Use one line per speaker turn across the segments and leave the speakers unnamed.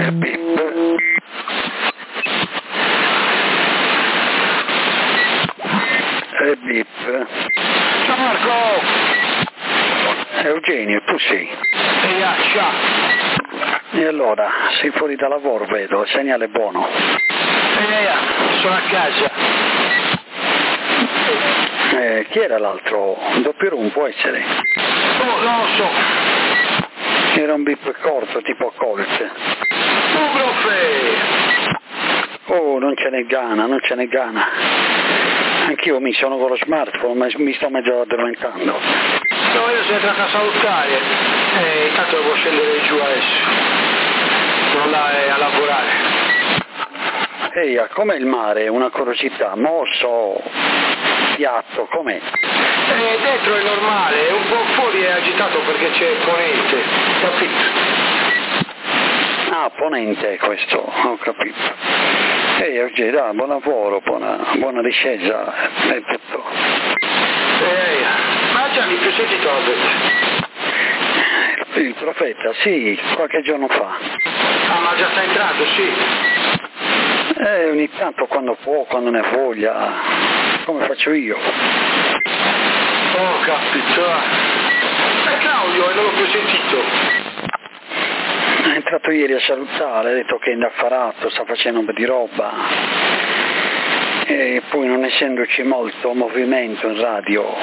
Bip. Bip.
Ciao Marco!
Eugenio, tu sei?
Ciao!
E allora, sei fuori da lavoro, vedo, il segnale è buono.
Sono a casa.
Chi era l'altro? Doppio room può essere?
Oh, non lo so.
Era un bip corto, tipo Colt.
Profe!
Oh, non ce n'è gana, non ce n'è gana. Anch'io mi sono con lo smartphone, ma mi sto mezzo addormentando.
No, io sono entrato a salutare. Intanto devo scendere giù adesso. Devo andare a lavorare.
Ehi, com'è il mare? Una curiosità, mosso, piatto, com'è?
Dentro è normale, un po' fuori è agitato perché c'è ponente, capito?
Ah, ponente questo, ho capito. Ehi, oggi dai, buon lavoro, buona discesa e tutto.
Ma già mi più sentito
Il profeta, sì, qualche giorno fa.
Ah, ma già sta entrando, sì.
Ogni tanto quando può, quando ne ha voglia, come faccio io.
Oh, capito. È Claudio, non l'ho più sentito.
È entrato ieri a salutare, ha detto che è indaffarato, sta facendo un po' di roba. E poi non essendoci molto movimento in radio,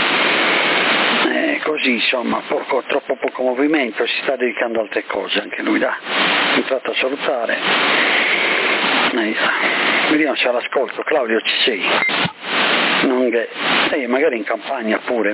così insomma, troppo poco movimento, si sta dedicando a altre cose anche lui, dai. È entrato a salutare. Vediamo se all'ascolto. Claudio, ci sei? Non che... magari in campagna pure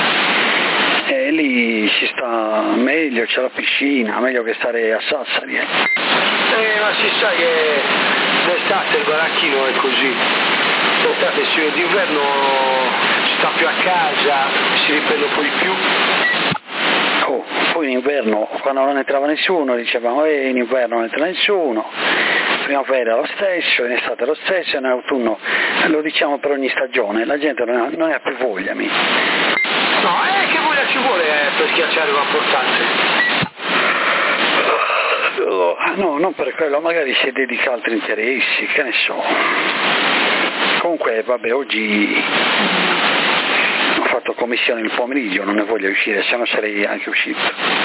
lì si sta meglio, c'è la piscina, meglio che stare a Sassari.
Ma si sa che d'estate il baracchino è così. D'estate d'inverno si sta più a casa, si riprende un po' di più.
Oh, poi in inverno, quando non entrava nessuno, dicevamo in inverno non entra nessuno, primavera lo stesso, in estate lo stesso, in autunno lo diciamo per ogni stagione, la gente non ne ha più voglia.
No, che voglia ci vuole per schiacciare un importante?
No, non per quello, magari si dedica a altri interessi, che ne so. Comunque, vabbè, oggi ho fatto commissione il pomeriggio, non ne voglio uscire, se no sarei anche uscito.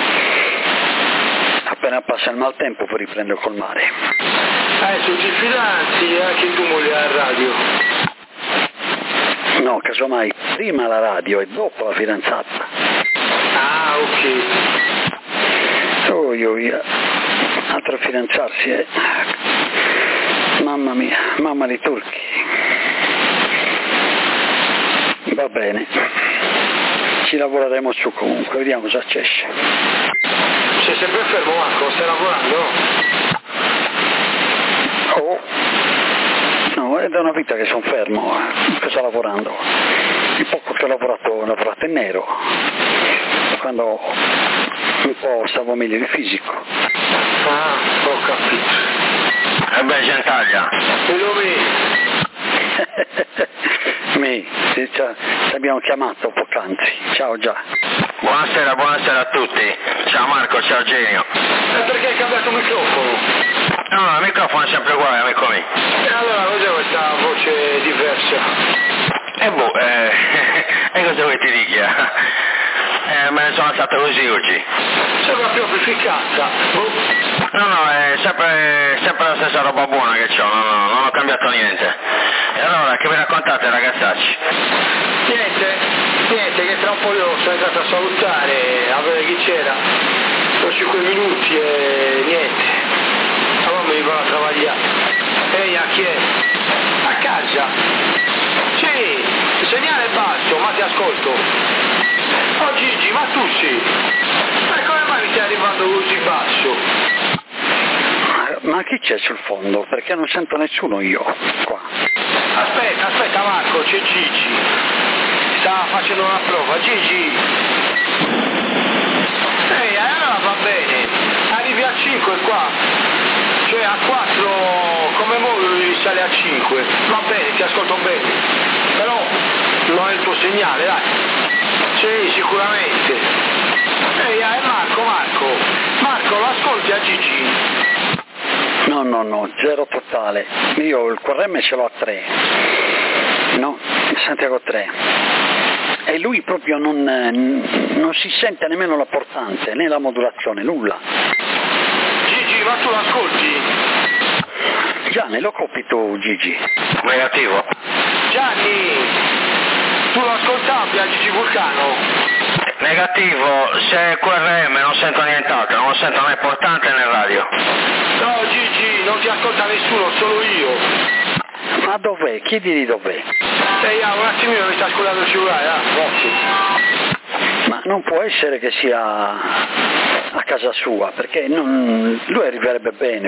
Appena passa il maltempo poi riprendo col mare.
Se ti fidanzi, anche tu moglie a radio.
No, casomai prima la radio e dopo la fidanzata.
Ah, ok.
Altro fidanzarsi è... Mamma mia, mamma di turchi. Va bene, ci lavoreremo su comunque, vediamo cosa c'esce.
Sei sempre fermo, Marco? Stai lavorando?
Oh, no, è da una vita che sono fermo, che sto lavorando. Il poco che ho lavorato in nero, quando un po' stavo meglio di fisico.
Ah, ho capito.
Beh, Gentaglia.
E dove?
Ci abbiamo chiamato poc'anzi. Ciao già.
Buonasera a tutti. Ciao Marco, ciao Eugenio.
Perché hai cambiato microfono?
No, il microfono è sempre uguale, amico mio.
E allora cos'è questa voce diversa?
E cosa vuoi ti dica? Me ne sono alzato così oggi.
Sembra più amplificata.
No, è sempre la stessa roba buona che c'ho, non ho cambiato niente. E allora, che mi raccontate ragazzacci?
Niente, che tra un po' io sono entrato a salutare, a vedere chi c'era. Ho 5 minuti e niente. Allora mi vado a lavorare. Ehi, a chi è? A casa. Sì, il segnale è basso, ma ti ascolto. Oh Gigi, ma tu sì. Ma come mai mi stai arrivando così basso?
Ma chi c'è sul fondo? Perché non sento nessuno io qua.
Aspetta Marco, c'è Gigi. Stava facendo una prova. Gigi. Ehi, allora va bene. Arrivi a 5 qua. Cioè a 4 come modo devi risale a 5. Va bene, ti ascolto bene. Però non è il tuo segnale, dai. Sì, sicuramente. Ehi, Marco, lo ascolti a Gigi?
No, zero totale. Io il QRM ce l'ho a 3, no, Santiago 3. E lui proprio non si sente nemmeno la portante, né la modulazione, nulla.
Gigi, ma tu l'ascolti?
Gianni, lo copi tu, Gigi?
Negativo.
Gianni, tu lo ascoltavi a Gigi Vulcano?
Negativo, se è QRM non sento nient'altro, non sento né portante né radio.
No Gigi, non ti ascolta nessuno, solo io.
Ma dov'è? Chiedili dov'è.
Un attimino mi sta ascoltando il cellulare,
Ma non può essere che sia a casa sua, perché lui arriverebbe bene.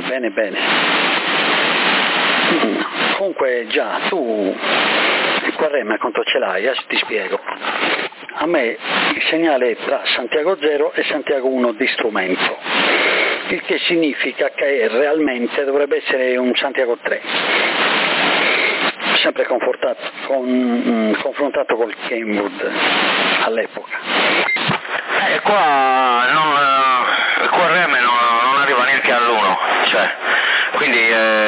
Comunque già, tu il QRM quanto ce l'hai? Adesso ti spiego. A me il segnale è tra Santiago 0 e Santiago 1 di strumento, il che significa che realmente dovrebbe essere un Santiago 3, sempre confrontato col Kenwood all'epoca.
Qua il QRM non arriva neanche all'1, cioè, quindi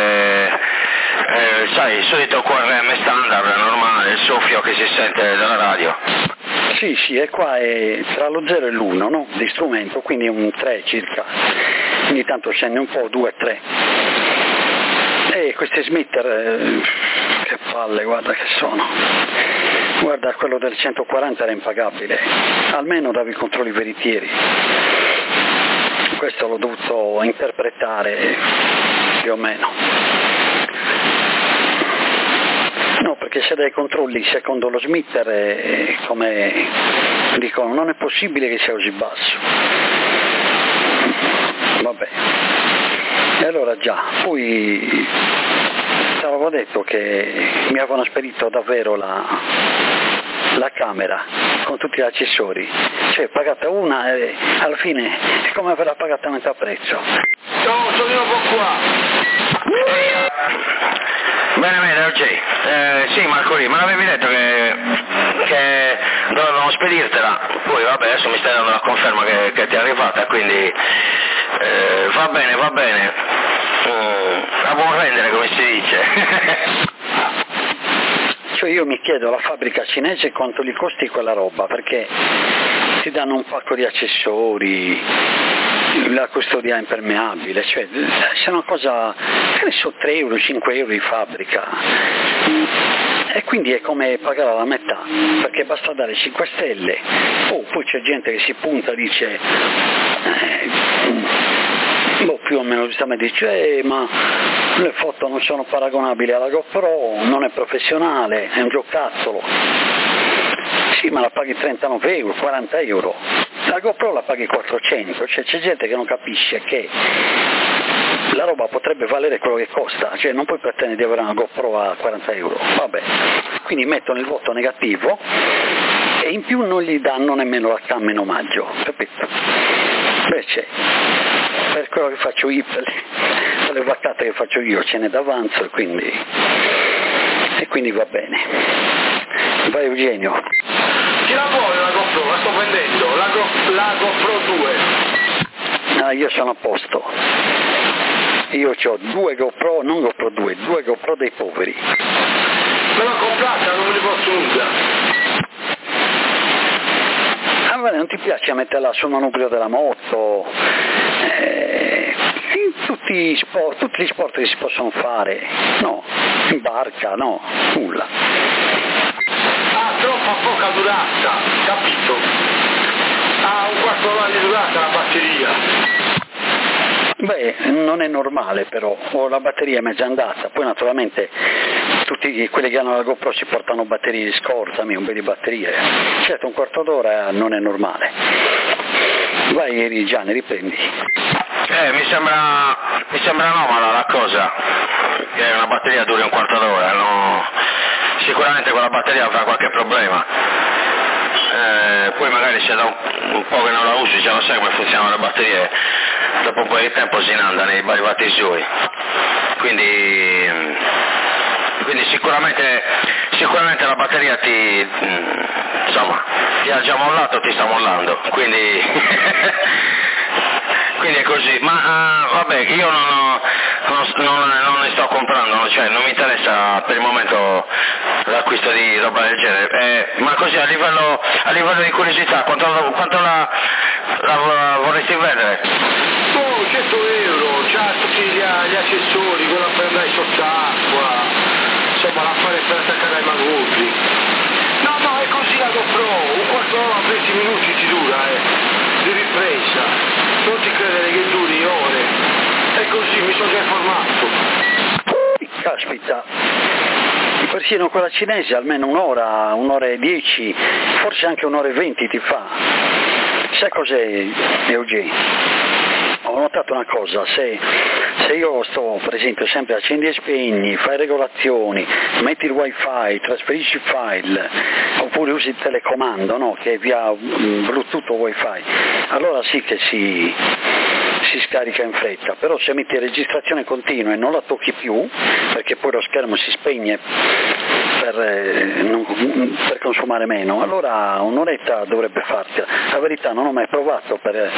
sai, il solito QRM standard normale, il soffio che si sente dalla radio.
Sì, e qua è tra lo 0 e l'1, no? Di strumento, quindi è un 3 circa, ogni tanto scende un po', 2, 3. E questi smitter, che palle, guarda che sono. Guarda, quello del 140 era impagabile, almeno davi i controlli veritieri. Questo l'ho dovuto interpretare più o meno. No, perché se dai controlli secondo lo smitter, come dicono, non è possibile che sia così basso. Vabbè. E allora già, poi ti avevo detto che mi avevano spedito davvero la camera con tutti gli accessori, cioè pagata una e alla fine è come averla pagata a metà prezzo.
No, sono io un po' qua.
Bene, ok. Sì, Marco Ri, ma l'avevi detto che dovevano spedirtela, poi vabbè, adesso mi stai dando la conferma che ti è arrivata, quindi va bene, a buon rendere come si dice.
Cioè io mi chiedo alla fabbrica cinese quanto gli costi quella roba, perché ti danno un pacco di accessori, la custodia impermeabile, cioè se è una cosa, che ne so, 3 euro, 5 euro di fabbrica, e quindi è come pagare la metà, perché basta dare 5 stelle, poi c'è gente che si punta e dice, più o meno giustamente dice, ma le foto non sono paragonabili alla GoPro, non è professionale, è un giocattolo. Sì, ma la paghi 39 euro, 40 euro, la GoPro la paghi 400, cioè c'è gente che non capisce che la roba potrebbe valere quello che costa, cioè non puoi pretendere di avere una GoPro a 40 euro, vabbè, quindi mettono il voto negativo e in più non gli danno nemmeno la cam in omaggio, capito? Invece per quello che faccio io, per le vaccate che faccio io ce n'è d'avanzo e quindi va bene. Vai Eugenio.
Chi la vuole la GoPro? La sto prendendo, la GoPro 2.
Io sono a posto. Io ho 2 GoPro, non GoPro 2, 2 GoPro dei poveri.
Me l'ho comprata, non me li posso usare.
Non ti piace metterla sul manubrio della moto? Tutti gli sport che si possono fare, no, in barca, no, nulla.
Troppa poca durata, capito? Un quarto d'ora di durata la batteria.
Beh, non è normale però, la batteria è mezza andata, poi naturalmente tutti quelli che hanno la GoPro si portano batterie di scorta, un bel di batterie, certo un quarto d'ora non è normale. Vai Gianni, riprendi.
Mi sembra anomala la cosa, che una batteria duri un quarto d'ora, no? Sicuramente con la batteria avrà qualche problema, poi magari se da un po' che non la usi già lo sai come funzionano le batterie, dopo un po' di tempo si inanda nei vari battisori, quindi sicuramente la batteria ti ha già mollato, ti sta mollando, quindi è così, ma vabbè, io non non ne sto comprando, cioè non mi interessa per il momento l'acquisto di roba del genere, ma così a livello di curiosità, quanto la vorresti vendere?
100 euro, c'ha tutti gli accessori, quella per andare sott'acqua, insomma l'affare per attaccare ai manubri. No, è così la GoPro, un quarto d'ora, 20 minuti ti dura, di ripresa, non ti credere che duri ore, è così, mi sono già informato.
Caspita, persino quella cinese almeno un'ora e 10, forse anche un'ora e 20 ti fa. Sai cos'è, Eugenio? Ho notato una cosa, se io sto per esempio sempre accendi e spegni, fai regolazioni, metti il wifi, trasferisci il file, oppure usi il telecomando, no? Che è via Bluetooth o wifi, allora sì che si scarica in fretta, però se metti registrazione continua e non la tocchi più, perché poi lo schermo si spegne per consumare meno, allora un'oretta dovrebbe fartela. La verità non ho mai provato per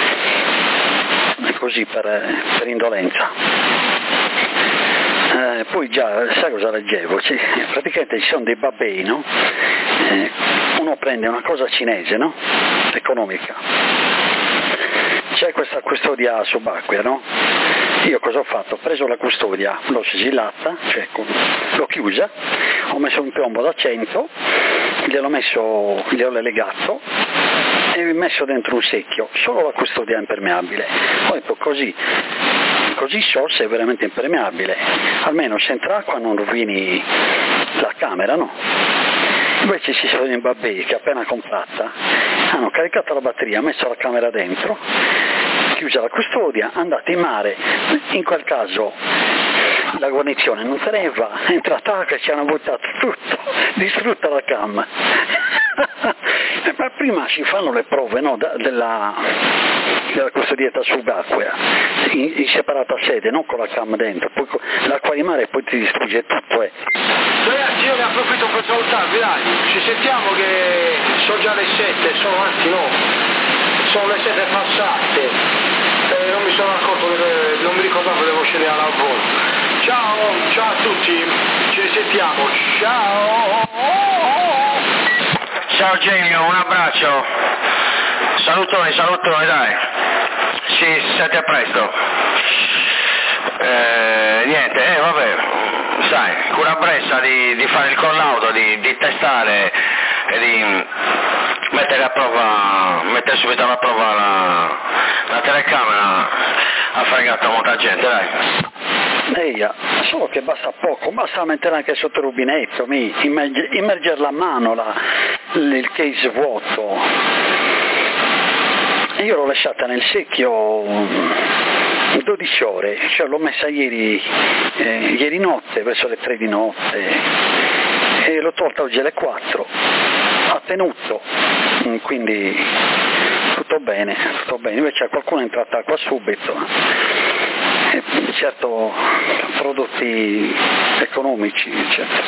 indolenza. Poi già, sai cosa leggevo? Praticamente ci sono dei babbei, no? Uno prende una cosa cinese, no? Economica. C'è questa custodia subacquea, no? Io cosa ho fatto? Ho preso la custodia, l'ho sigillata, cioè l'ho chiusa, ho messo un piombo da 100, gliel'ho legato e messo dentro un secchio, solo la custodia impermeabile. Poi così so se è veramente impermeabile, almeno se entra acqua non rovini la camera, no? Invece ci sono i babbei che appena comprata hanno caricato la batteria, messo la camera dentro, chiusa la custodia, andate in mare, in quel caso la guarnizione non teneva, è entrata acqua e ci hanno buttato tutto, distrutta la cam. Ma prima si fanno le prove, no, della custodietta subacquea in separata sede, non con la cam dentro, poi l'acqua di mare e poi ti distrugge tutto.
Ragazzi, io ne approfitto per salutarvi, dai, ci sentiamo che sono già le 7, sono le 7 passate, non mi sono accorto, non mi ricordavo che devo scendere al lavoro. Ciao a tutti, ci risentiamo, ciao!
Ciao Genio, un abbraccio, salutoni dai, ci sente a presto. Niente, vabbè, sai, cura bressa di fare il collaudo, di testare e di mettere subito alla prova la telecamera, ha fregato molta gente, dai.
Solo che basta poco, basta mettere anche sotto il rubinetto, immergerla a mano il case vuoto. Io l'ho lasciata nel secchio 12 ore, cioè l'ho messa ieri notte, verso le 3 di notte, e l'ho tolta oggi alle 4, ha tenuto, quindi tutto bene, invece qualcuno è entrato acqua subito. Certo, prodotti economici, eccetera.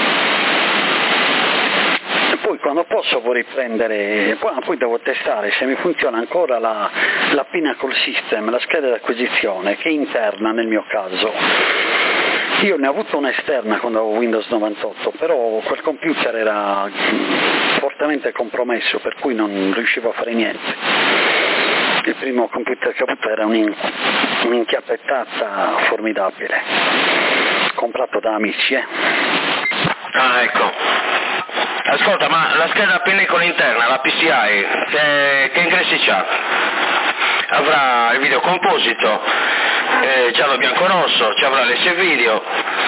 E poi quando posso vorrei prendere, poi devo testare se mi funziona ancora la Pinnacle System, la scheda di acquisizione, che è interna nel mio caso. Io ne ho avuto una esterna quando avevo Windows 98, però quel computer era fortemente compromesso, per cui non riuscivo a fare niente. Il primo computer che ho avuto era un'inchiappettata formidabile, comprato da amici.
Ah, ecco. Ascolta, ma la scheda pellicola interna, la PCI, che ingressi c'ha? Avrà il video composito, già lo bianco rosso, ci avrà l'S video,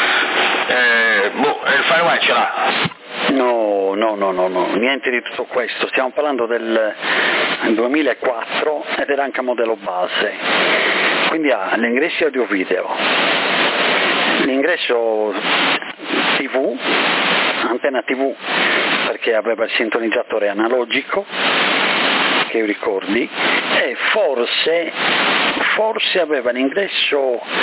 il FireWire ce l'ha?
No, niente di tutto questo, stiamo parlando del 2004 ed era anche a modello base, quindi ha l'ingresso audio-video, l'ingresso TV, antenna TV, perché aveva il sintonizzatore analogico, che io ricordi, e forse aveva l'ingresso,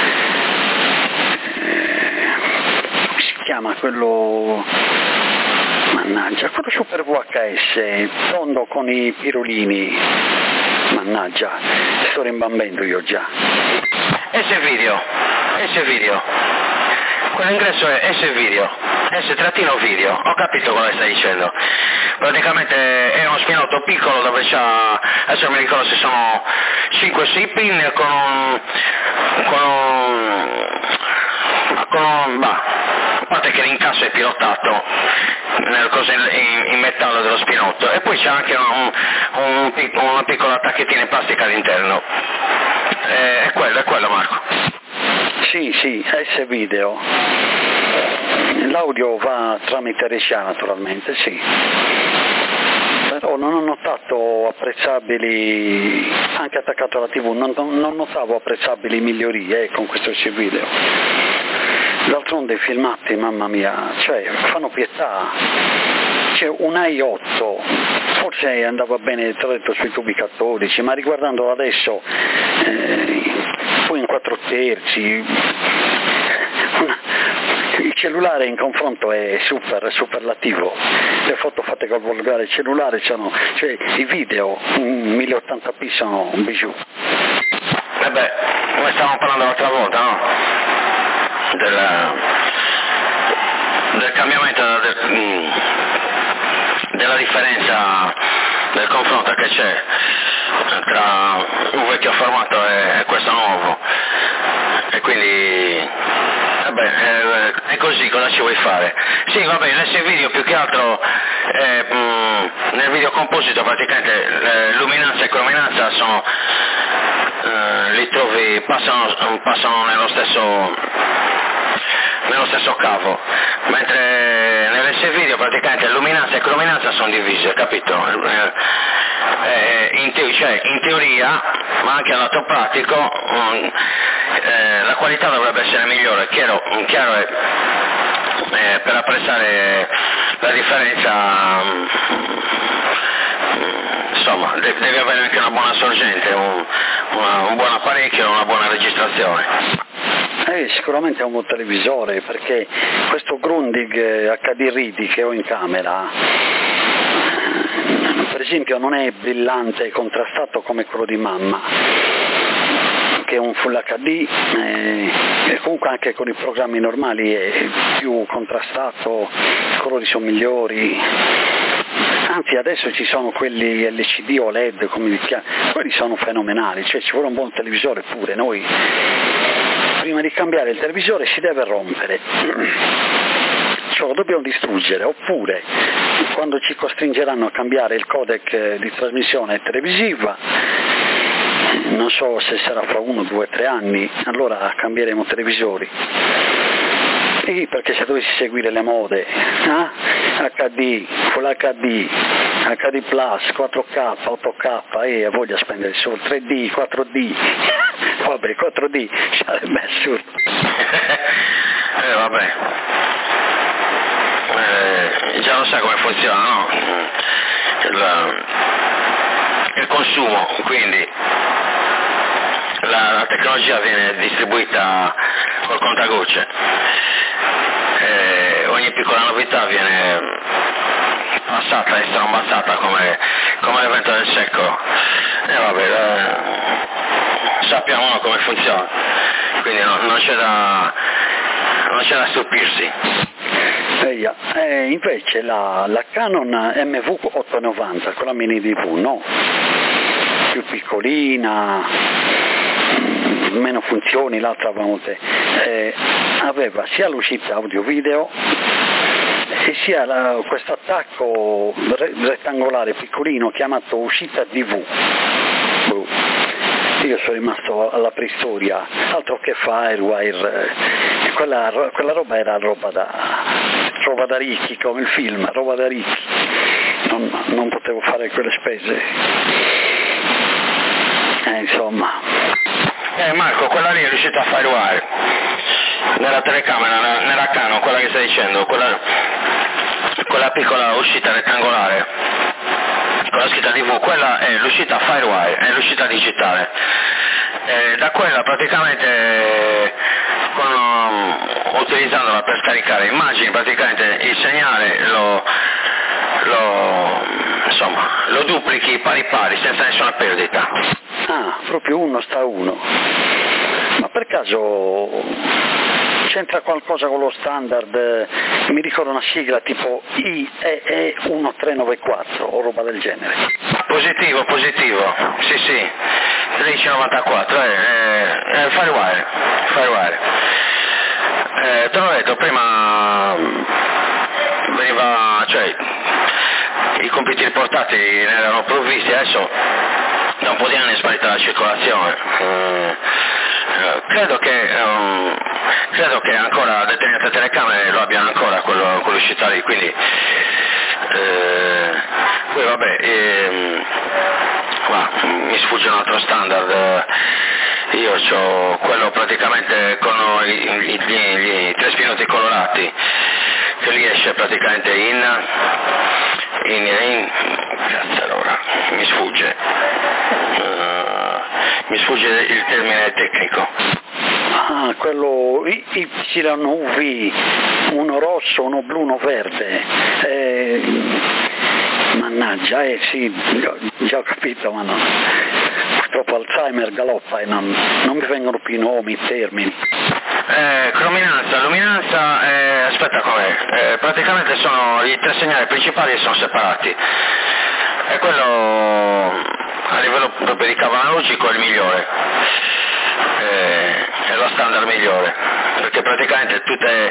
come si chiama quello, mannaggia, quello super VHS, tondo con i pirulini, mannaggia, sto rimbambendo io già.
S S-Video. Quell'ingresso è S-Video, S-video, ho capito cosa stai dicendo. Praticamente è uno spianotto piccolo dove c'ha, adesso non mi ricordo se sono 5-6 pin con a parte che l'incasso è pilotato in metallo dello spinotto, e poi c'è anche una piccola tacchettina in plastica all'interno. È quello Marco.
Sì, S-Video. L'audio va tramite RCA naturalmente, sì. Però non ho notato apprezzabili, anche attaccato alla TV, non notavo apprezzabili migliorie con questo S-Video. D'altronde i filmati, mamma mia, cioè fanno pietà. C'è un i8, forse andava bene tradotto sui tubi cattolici, ma riguardandolo adesso, poi in 4/3, il cellulare in confronto è superlativo. Le foto fatte col volgare cellulare cioè i video in 1080p sono un bijou.
Vabbè, come stavamo parlando l'altra volta, no? Del cambiamento della differenza del confronto che c'è tra un vecchio formato e questo nuovo, e quindi vabbè, è così, cosa ci vuoi fare? Sì, va bene, l'S-Video più che altro nel video composito praticamente luminanza e crominanza sono li trovi, passano nello stesso cavo, mentre nell'S-Video praticamente luminanza e crominanza sono divise, capito? In teoria, ma anche al lato pratico, la qualità dovrebbe essere migliore. Chiaro è, per apprezzare la differenza, insomma, devi avere anche una buona sorgente, un buon apparecchio, una buona registrazione.
Sicuramente è un buon televisore, perché questo Grundig HD Ready che ho in camera, per esempio, non è brillante e contrastato come quello di mamma, che è un Full HD, e comunque anche con i programmi normali è più contrastato, i colori sono migliori. Anzi, adesso ci sono quelli LCD o LED, come li chiamano, quelli sono fenomenali, cioè ci vuole un buon televisore pure. Noi prima di cambiare il televisore si deve rompere, cioè lo dobbiamo distruggere, oppure quando ci costringeranno a cambiare il codec di trasmissione televisiva, non so se sarà fra 1, 2, 3 anni, allora cambieremo televisori. Sì, perché se dovessi seguire le mode, HD, Full HD, HD Plus, 4K, 8K, voglia spendere solo 3D, 4D, vabbè, 4D sarebbe assurdo.
Vabbè, già lo sai come funziona, no? Il consumo, quindi la tecnologia viene distribuita col contagocce, ogni piccola novità viene passata e strombazzata come l'evento del secolo, e vabbè, sappiamo come funziona, quindi non c'è da stupirsi.
Invece la Canon MV890 con la mini DV, no? Più piccolina, meno funzioni, l'altra volta aveva sia l'uscita audio-video e sia questo attacco rettangolare piccolino chiamato uscita DV. Io sono rimasto alla preistoria, altro che Firewire, quella roba era roba da ricchi, come il film, roba da ricchi, non potevo fare quelle spese, insomma.
Marco, quella lì è riuscita a Firewire, nella telecamera, nella Canon, quella che stai dicendo, quella piccola uscita rettangolare, con la scritta TV, quella è l'uscita Firewire, è l'uscita digitale. Da quella praticamente, utilizzandola per scaricare immagini, praticamente il segnale lo duplichi pari senza nessuna perdita.
Proprio 1 sta 1. Ma per caso c'entra qualcosa con lo standard? Mi ricordo una sigla tipo IEE 1394 o roba del genere.
Positivo, sì, 1394, Firewire. Te l'ho detto, prima veniva, cioè i computer portatili ne erano provvisti, adesso da un po' di anni è sparita la circolazione. Credo che ancora determinate telecamere lo abbiano ancora quell'uscita lì, quindi poi vabbè, mi sfugge un altro standard. Io ho quello praticamente con i 3 spinuti colorati, che lì esce praticamente cazzo, allora mi sfugge il termine tecnico.
Ah, quello YUV, uno rosso, uno blu, uno verde. Mannaggia, sì, già ho capito, ma purtroppo Alzheimer galoppa e non mi vengono più i nomi, i termini.
Luminanza, aspetta com'è, praticamente sono i 3 segnali principali e sono separati, e quello a livello proprio di cavo analogico è il migliore, è lo standard migliore, perché praticamente tutte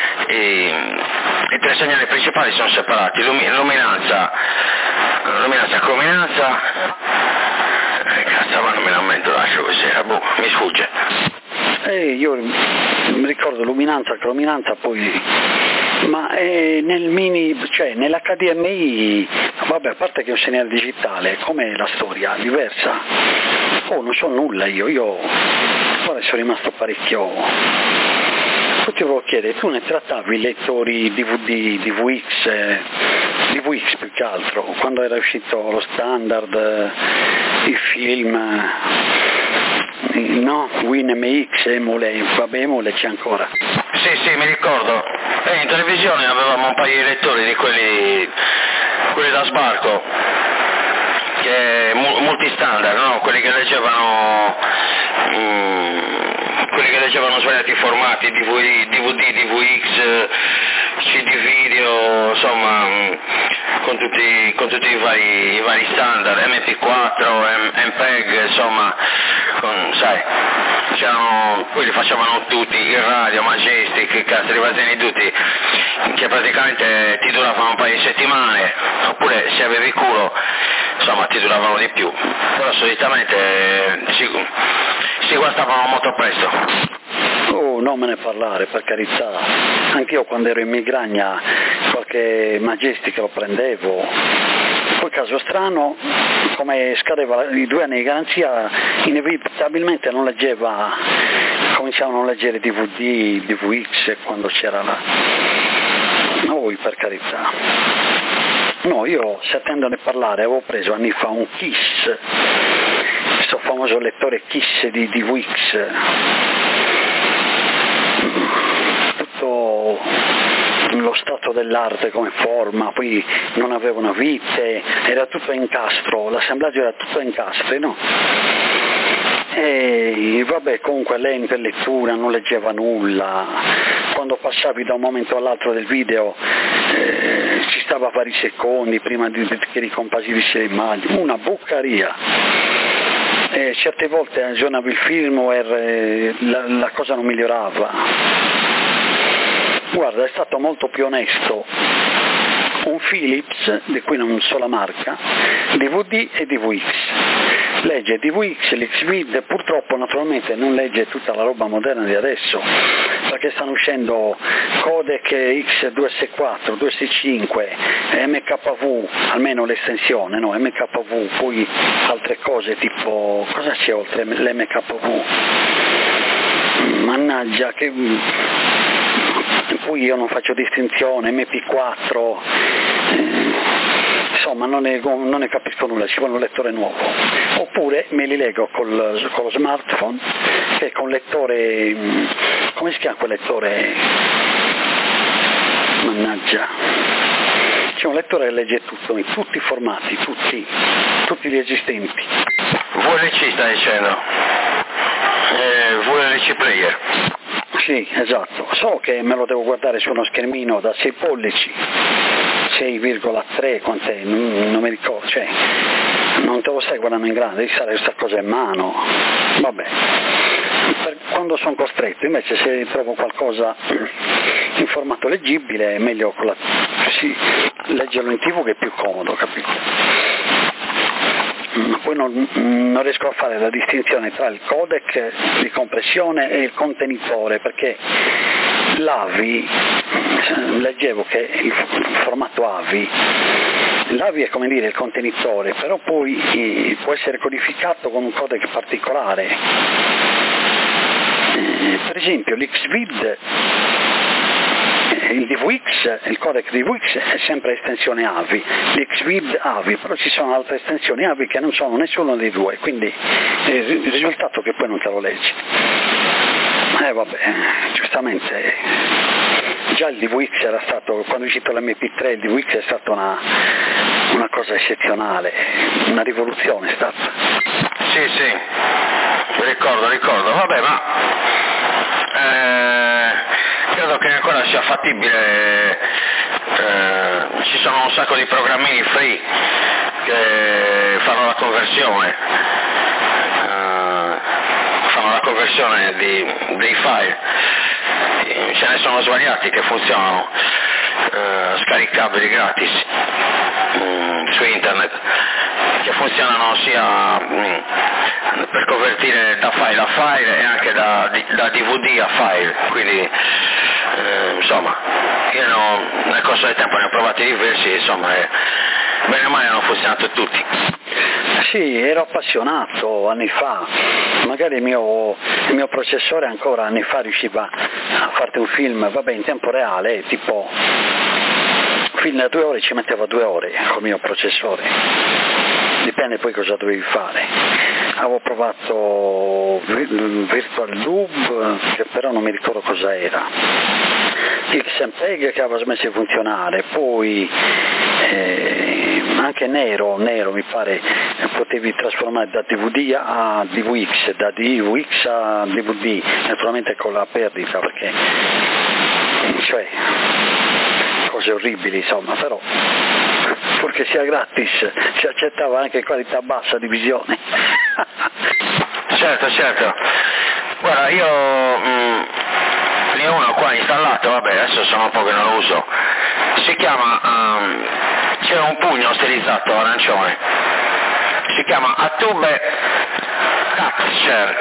i 3 segnali principali sono separati, luminanza, chrominanza, cazzo, ma non me la lamento, lascio così, mi sfugge.
Io mi ricordo luminanza, crominanza, poi, ma nel mini, cioè nell'HDMI, vabbè, a parte che è un segnale digitale, com'è la storia? Diversa? Non so nulla io ora sono rimasto parecchio. Poi ti volevo chiedere, tu ne trattavi lettori DVD, DVX più che altro, quando era uscito lo standard, i film, no? WinMX, Emule c'è ancora.
Sì, mi ricordo. In televisione avevamo un paio di lettori di quelli da sbarco, che multistandard, no? Quelli che leggevano svariati formati, DVD, DVX, CD video, insomma, con tutti i vari standard, MP4, MPEG, insomma, sai, poi li facevano tutti, il radio, Majestic, cazzo, rivazzini tutti, che praticamente ti duravano un paio di settimane, oppure se avevi culo, insomma, ti duravano di più, però solitamente si guastavano molto presto.
Non me ne parlare, per carità, anch'io quando ero in migragna qualche Majestic lo prendevo, poi caso strano, come scadeva i 2 anni di garanzia, inevitabilmente cominciavano a leggere DVD, DVX quando c'era per carità. No, io sentendone parlare avevo preso anni fa un Kiss, questo famoso lettore Kiss di DVX, tutto lo stato dell'arte come forma, poi non aveva una vite, era tutto a incastro, l'assemblaggio era tutto a incastri, no? E vabbè, comunque lento in lettura, non leggeva nulla, quando passavi da un momento all'altro del video ci stava vari secondi prima che ricompaginasse le immagini, una buccaria. Certe volte aggiornavi il firmware, la cosa non migliorava. Guarda, è stato molto più onesto un Philips, di cui non so la marca, DVD e DVX. Legge DVX, l'Xvid, purtroppo naturalmente non legge tutta la roba moderna di adesso, perché stanno uscendo codec X2S4, 2S5, MKV, almeno l'estensione, no? MKV, poi altre cose tipo, cosa c'è oltre l'MKV? Mannaggia, che poi io non faccio distinzione, MP4, insomma non ne capisco nulla, ci vuole un lettore nuovo, oppure me li leggo con lo smartphone, che con lettore, come si chiama quel lettore? Mannaggia, c'è un lettore che legge tutto, in tutti i formati, tutti gli esistenti.
VLC stai dicendo? VLC 12 player.
Sì, esatto, so che me lo devo guardare su uno schermino da 6 pollici, 6,3, quant'è, non mi ricordo, cioè non te lo stai guardando in grande, devi stare questa cosa in mano, vabbè, quando sono costretto, invece se trovo qualcosa in formato leggibile è meglio leggerlo in TV che è più comodo, capito? Poi non riesco a fare la distinzione tra il codec di compressione e il contenitore, perché l'AVI, leggevo che il formato AVI, l'AVI è come dire il contenitore, però poi può essere codificato con un codec particolare. Per esempio l'XVID, il DVX, il codec DVX è sempre estensione AVI, l'XVID AVI, però ci sono altre estensioni AVI che non sono nessuno dei due, quindi il risultato è che poi non te lo leggi. Vabbè, giustamente già il DVX era stato, quando è uscito l'MP3 il DVX è stata una cosa eccezionale, una rivoluzione è stata.
Sì, ricordo, vabbè, ma credo che ancora sia fattibile, ci sono un sacco di programmini free che fanno la conversione dei file, ce ne sono svariati che funzionano, scaricabili gratis su internet, che funzionano sia per convertire da file a file e anche da DVD a file, quindi insomma io nel corso del tempo ne ho provati diversi, insomma bene o male hanno funzionato tutti.
Sì, ero appassionato anni fa, magari il mio processore ancora anni fa riusciva a farti un film, vabbè, in tempo reale, tipo un film da 2 ore ci metteva 2 ore col mio processore, dipende poi cosa dovevi fare. Avevo provato Virtual Loop, che però non mi ricordo cosa era, XMPEG che aveva smesso di funzionare, poi anche Nero mi pare potevi trasformare da DVD a DVX, da DVX a DVD, naturalmente con la perdita, perché cioè cose orribili insomma, però purché sia gratis si accettava anche qualità bassa di visione.
Certo, guarda, io ne ho uno qua installato, vabbè, adesso sono un po' che non lo uso, si chiama c'è un pugno stilizzato arancione, si chiama Atube Catcher,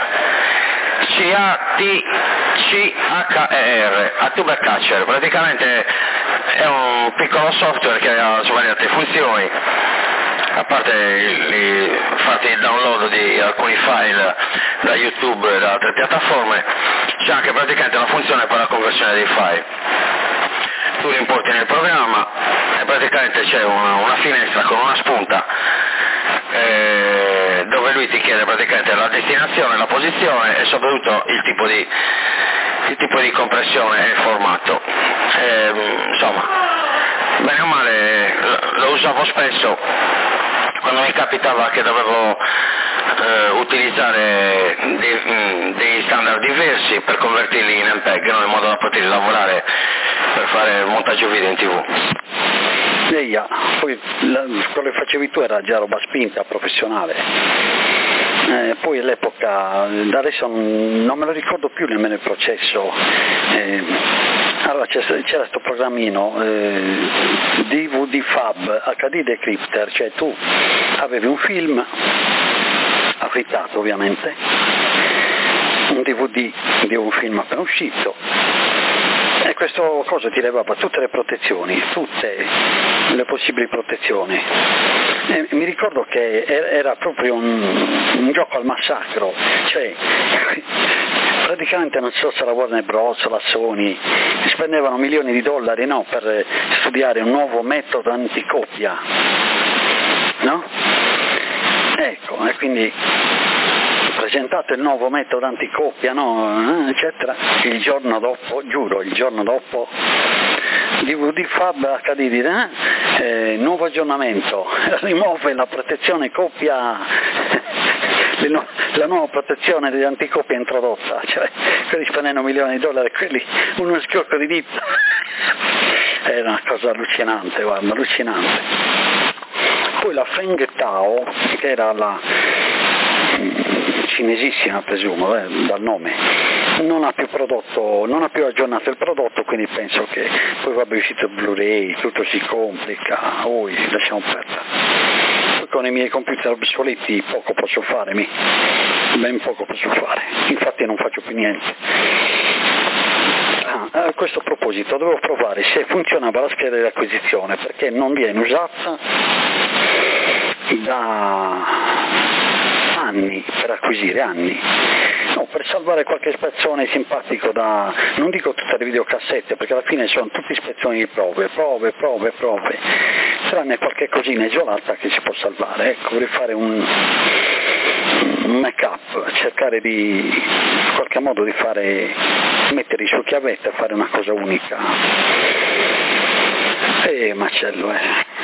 C-A-T-C-H-E-R, Atube Catcher, praticamente è un piccolo software che ha svariate funzioni, a parte fate il download di alcuni file da YouTube e da altre piattaforme, c'è anche praticamente una funzione per la conversione dei file. Tu li importi nel programma e praticamente c'è una finestra con una spunta dove lui ti chiede praticamente la destinazione, la posizione e soprattutto il tipo di compressione e il formato. Insomma, bene o male lo usavo spesso quando mi capitava che dovevo utilizzare dei standard diversi per convertirli in MPEG, in modo da poter lavorare per fare il montaggio video in TV.
Poi quello che facevi tu era già roba spinta, professionale. Poi all'epoca, adesso non me lo ricordo più nemmeno il processo, allora c'era questo programmino DVD Fab HD Decrypter, cioè tu avevi un film affrittato ovviamente, un DVD di un film appena uscito, e questo cosa ti levava tutte le protezioni, tutte le possibili protezioni. Mi ricordo che era proprio un gioco al massacro, cioè praticamente non so se la Warner Bros, la Sony spendevano milioni di dollari, no, per studiare un nuovo metodo anticopia, no? Ecco, e quindi presentato il nuovo metodo anticoppia, no? Eccetera. Il giorno dopo DVD Fab HD, nuovo aggiornamento, rimuove la protezione coppia la nuova protezione degli anticorpi è introdotta, cioè quelli spendendo milioni di dollari, quelli uno schiocco di dita. È una cosa allucinante, guarda, allucinante. Poi la Feng Tao, che era la cinesissima presumo, dal nome, non ha più aggiornato il prodotto, quindi penso che poi va uscito il Blu-ray, tutto si complica, lasciamo perdere. Poi con i miei computer obsoleti poco posso fare, ben poco posso fare, infatti non faccio più niente. A questo proposito dovevo provare se funzionava la scheda di acquisizione, perché non viene usata da anni, per acquisire anni. No, per salvare qualche spezzone simpatico non dico tutte le videocassette, perché alla fine sono tutte ispezioni di prove, tranne qualche cosina isolata che si può salvare. Ecco, vorrei fare un make-up, cercare in qualche modo di mettere su chiavetta e fare una cosa unica. Macello,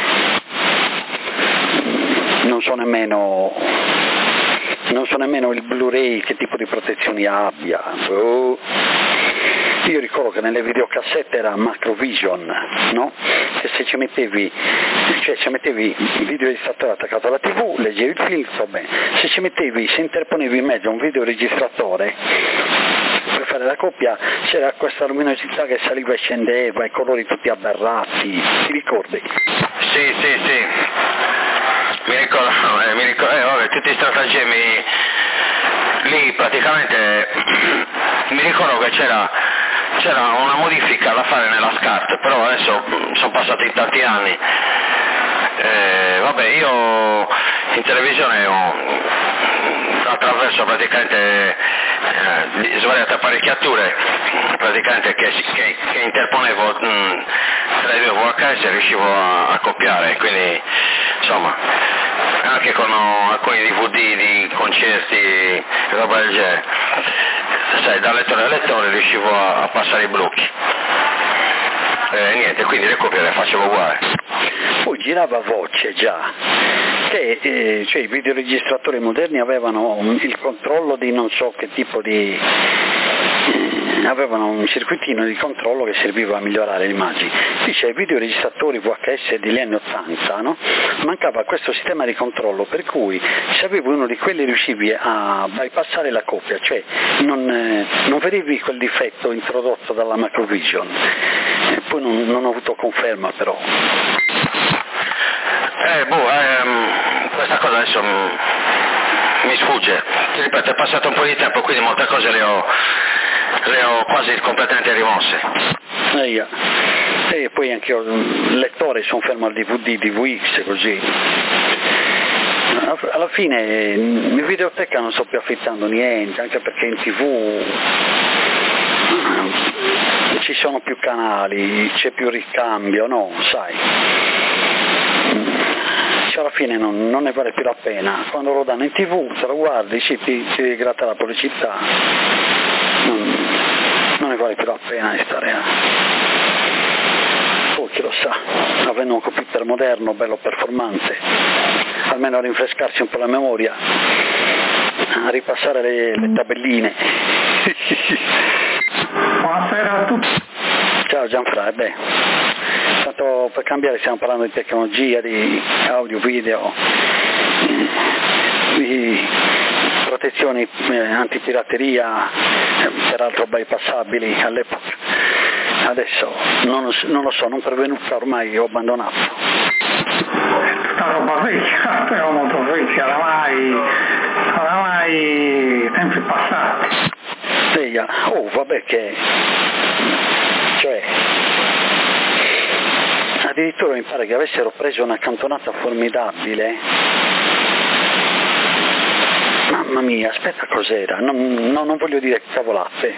non so nemmeno il Blu-ray che tipo di protezioni abbia. Io ricordo che nelle videocassette era Macrovision, no? Che se mettevi il videoregistratore attaccato alla TV, leggevi il film, va bene. Se interponevi in mezzo un videoregistratore per fare la coppia, c'era questa luminosità che saliva e scendeva, i colori tutti aberrati, ti ricordi?
Sì. Mi ricordo, tutti i stratagemmi lì praticamente. Mi ricordo che c'era una modifica da fare nella SCART, però adesso sono passati tanti anni. Io in televisione attraverso praticamente svariate apparecchiature praticamente che interponevo tra i due VHS riuscivo a copiare, quindi insomma anche con alcuni DVD di concerti e roba del genere, sai, da lettore a lettore riuscivo a passare i blocchi. Niente, quindi le copie le facevo uguali.
Poi girava voce già che i videoregistratori moderni avevano il controllo di non so che tipo di avevano un circuitino di controllo che serviva a migliorare le immagini. Dice ai videoregistratori VHS degli anni 80, no? Mancava questo sistema di controllo, per cui se avevi uno di quelli riuscivi a bypassare la copia, cioè non vedevi quel difetto introdotto dalla Macrovision. Poi non ho avuto conferma però.
Questa cosa adesso mi sfugge, ti ripeto, è passato un po' di tempo, quindi molte cose le ho quasi completamente rimosse.
E poi anche io, il lettore, sono fermo al DVD, DVX, così. Alla fine in videoteca non sto più affittando niente, anche perché in TV ci sono più canali, c'è più ricambio, no, sai. Alla fine non ne vale più la pena. Quando lo danno in TV, se lo guardi, sì, ti gratta la pubblicità, non ne vale più la pena di stare poi chi lo sa, avendo un computer moderno, bello performante, almeno a rinfrescarsi un po' la memoria, a ripassare le tabelline.
Buonasera a tutti.
Ciao Gianfra, tanto per cambiare stiamo parlando di tecnologia, di audio, video, di protezioni antipirateria, peraltro bypassabili all'epoca. Adesso non lo so, non pervenuta, ormai ho abbandonato.
Tutta roba vecchia, però molto vecchia, oramai tempi passati.
Vabbè che... cioè... addirittura mi pare che avessero preso una cantonata formidabile. Mamma mia, aspetta, cos'era? Non voglio dire cavolate.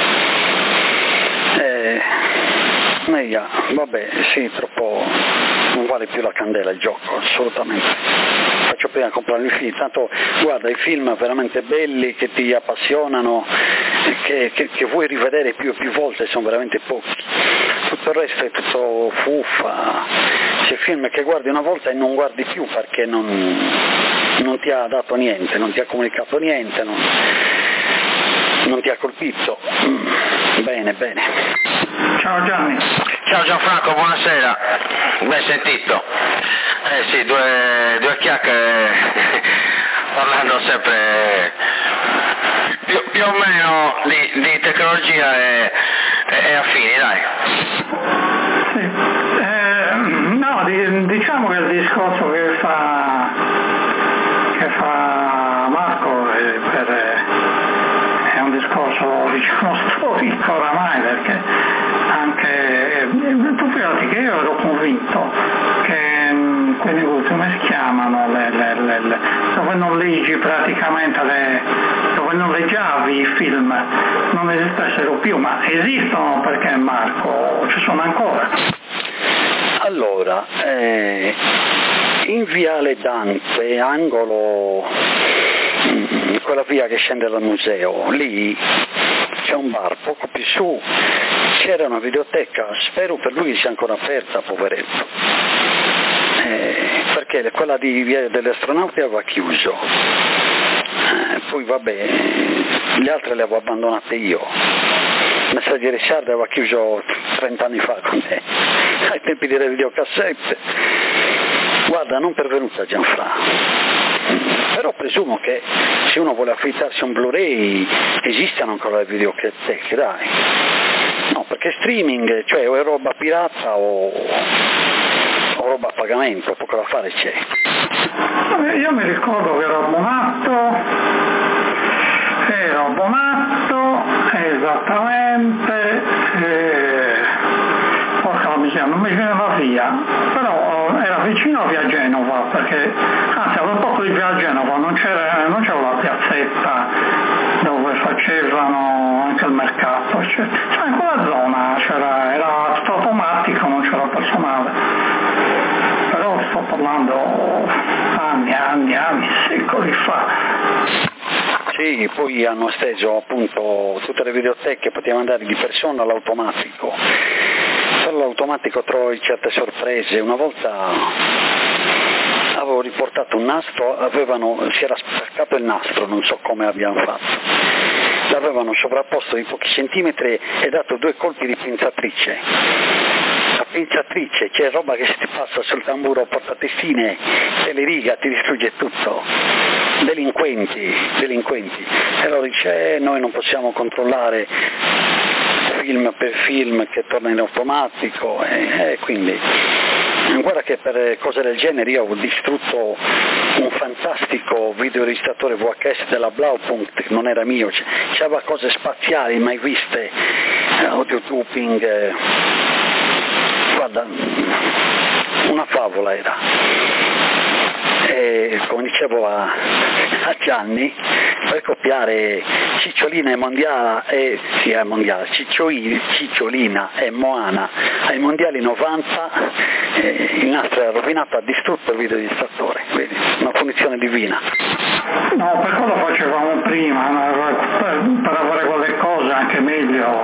Vabbè, sì, troppo, non vale più la candela il gioco, assolutamente. Faccio prima comprare i film, tanto guarda, i film veramente belli che ti appassionano, che vuoi rivedere più e più volte, sono veramente pochi. Tutto il resto è tutto fuffa. C'è film che guardi una volta e non guardi più perché non non ti ha dato niente, non ti ha comunicato niente, non ti ha colpito. Bene.
Ciao Gianni.
Ciao Gianfranco, buonasera. Ben sentito. Sì, due chiacchiere parlando sempre più o meno di tecnologia e affini, dai.
Sì. No, diciamo che il discorso che fa Marco è un discorso, diciamo, storico oramai, perché anche tu figurati che io ero convinto che quelli come si chiamano dove non leggi praticamente dove non leggiavi i film non esistessero più, ma esistono, perché Marco ci sono ancora.
Allora, in Viale Dante, angolo quella via che scende dal museo, lì c'è un bar, poco più su c'era una videoteca, spero per lui sia ancora aperta, poveretto, perché quella di Via degli Astronauti aveva chiuso, poi vabbè, le altre le avevo abbandonate io. Messaggi di Richard aveva chiuso 30 anni fa con me, ai tempi delle videocassette. Guarda, non pervenuta Gianfra, però presumo che se uno vuole affittarsi un Blu-ray esistano ancora le videocassette, dai. No, perché streaming, cioè o è roba pirata o roba a pagamento, poco da fare c'è.
Io mi ricordo che ero abbonato esattamente, porca la miseria, non mi viene la via, però era vicino a Via Genova, perché anzi avevo poco di Via Genova, non c'era la piazzetta dove facevano anche il mercato, cioè in quella zona era tutto automatico, non c'era personale, però sto parlando anni, secoli fa.
Sì, poi hanno esteso appunto tutte le videoteche, potevano andare di persona all'automatico, però l'automatico trovi certe sorprese. Una volta avevo riportato un nastro, si era spaccato il nastro, non so come abbiamo fatto, l'avevano sovrapposto di pochi centimetri e dato 2 colpi di pinzatrice. La pinzatrice, c'è roba che se ti passa sul tamburo portatestine, te le riga, ti distrugge tutto. Delinquenti. E allora dice, noi non possiamo controllare film per film che torna in automatico, e quindi guarda che per cose del genere io ho distrutto un fantastico videoregistratore VHS della Blaupunkt, che non era mio, c'aveva cose spaziali mai viste, audio tubing, guarda, una favola era. E come dicevo a Gianni, per copiare Cicciolina e Mondiale, Cicciolina e Moana ai mondiali 90, il nastro era rovinato, ha distrutto il videoregistratore, quindi una punizione divina.
No, per quello facevamo prima, per avere quelle cose anche meglio,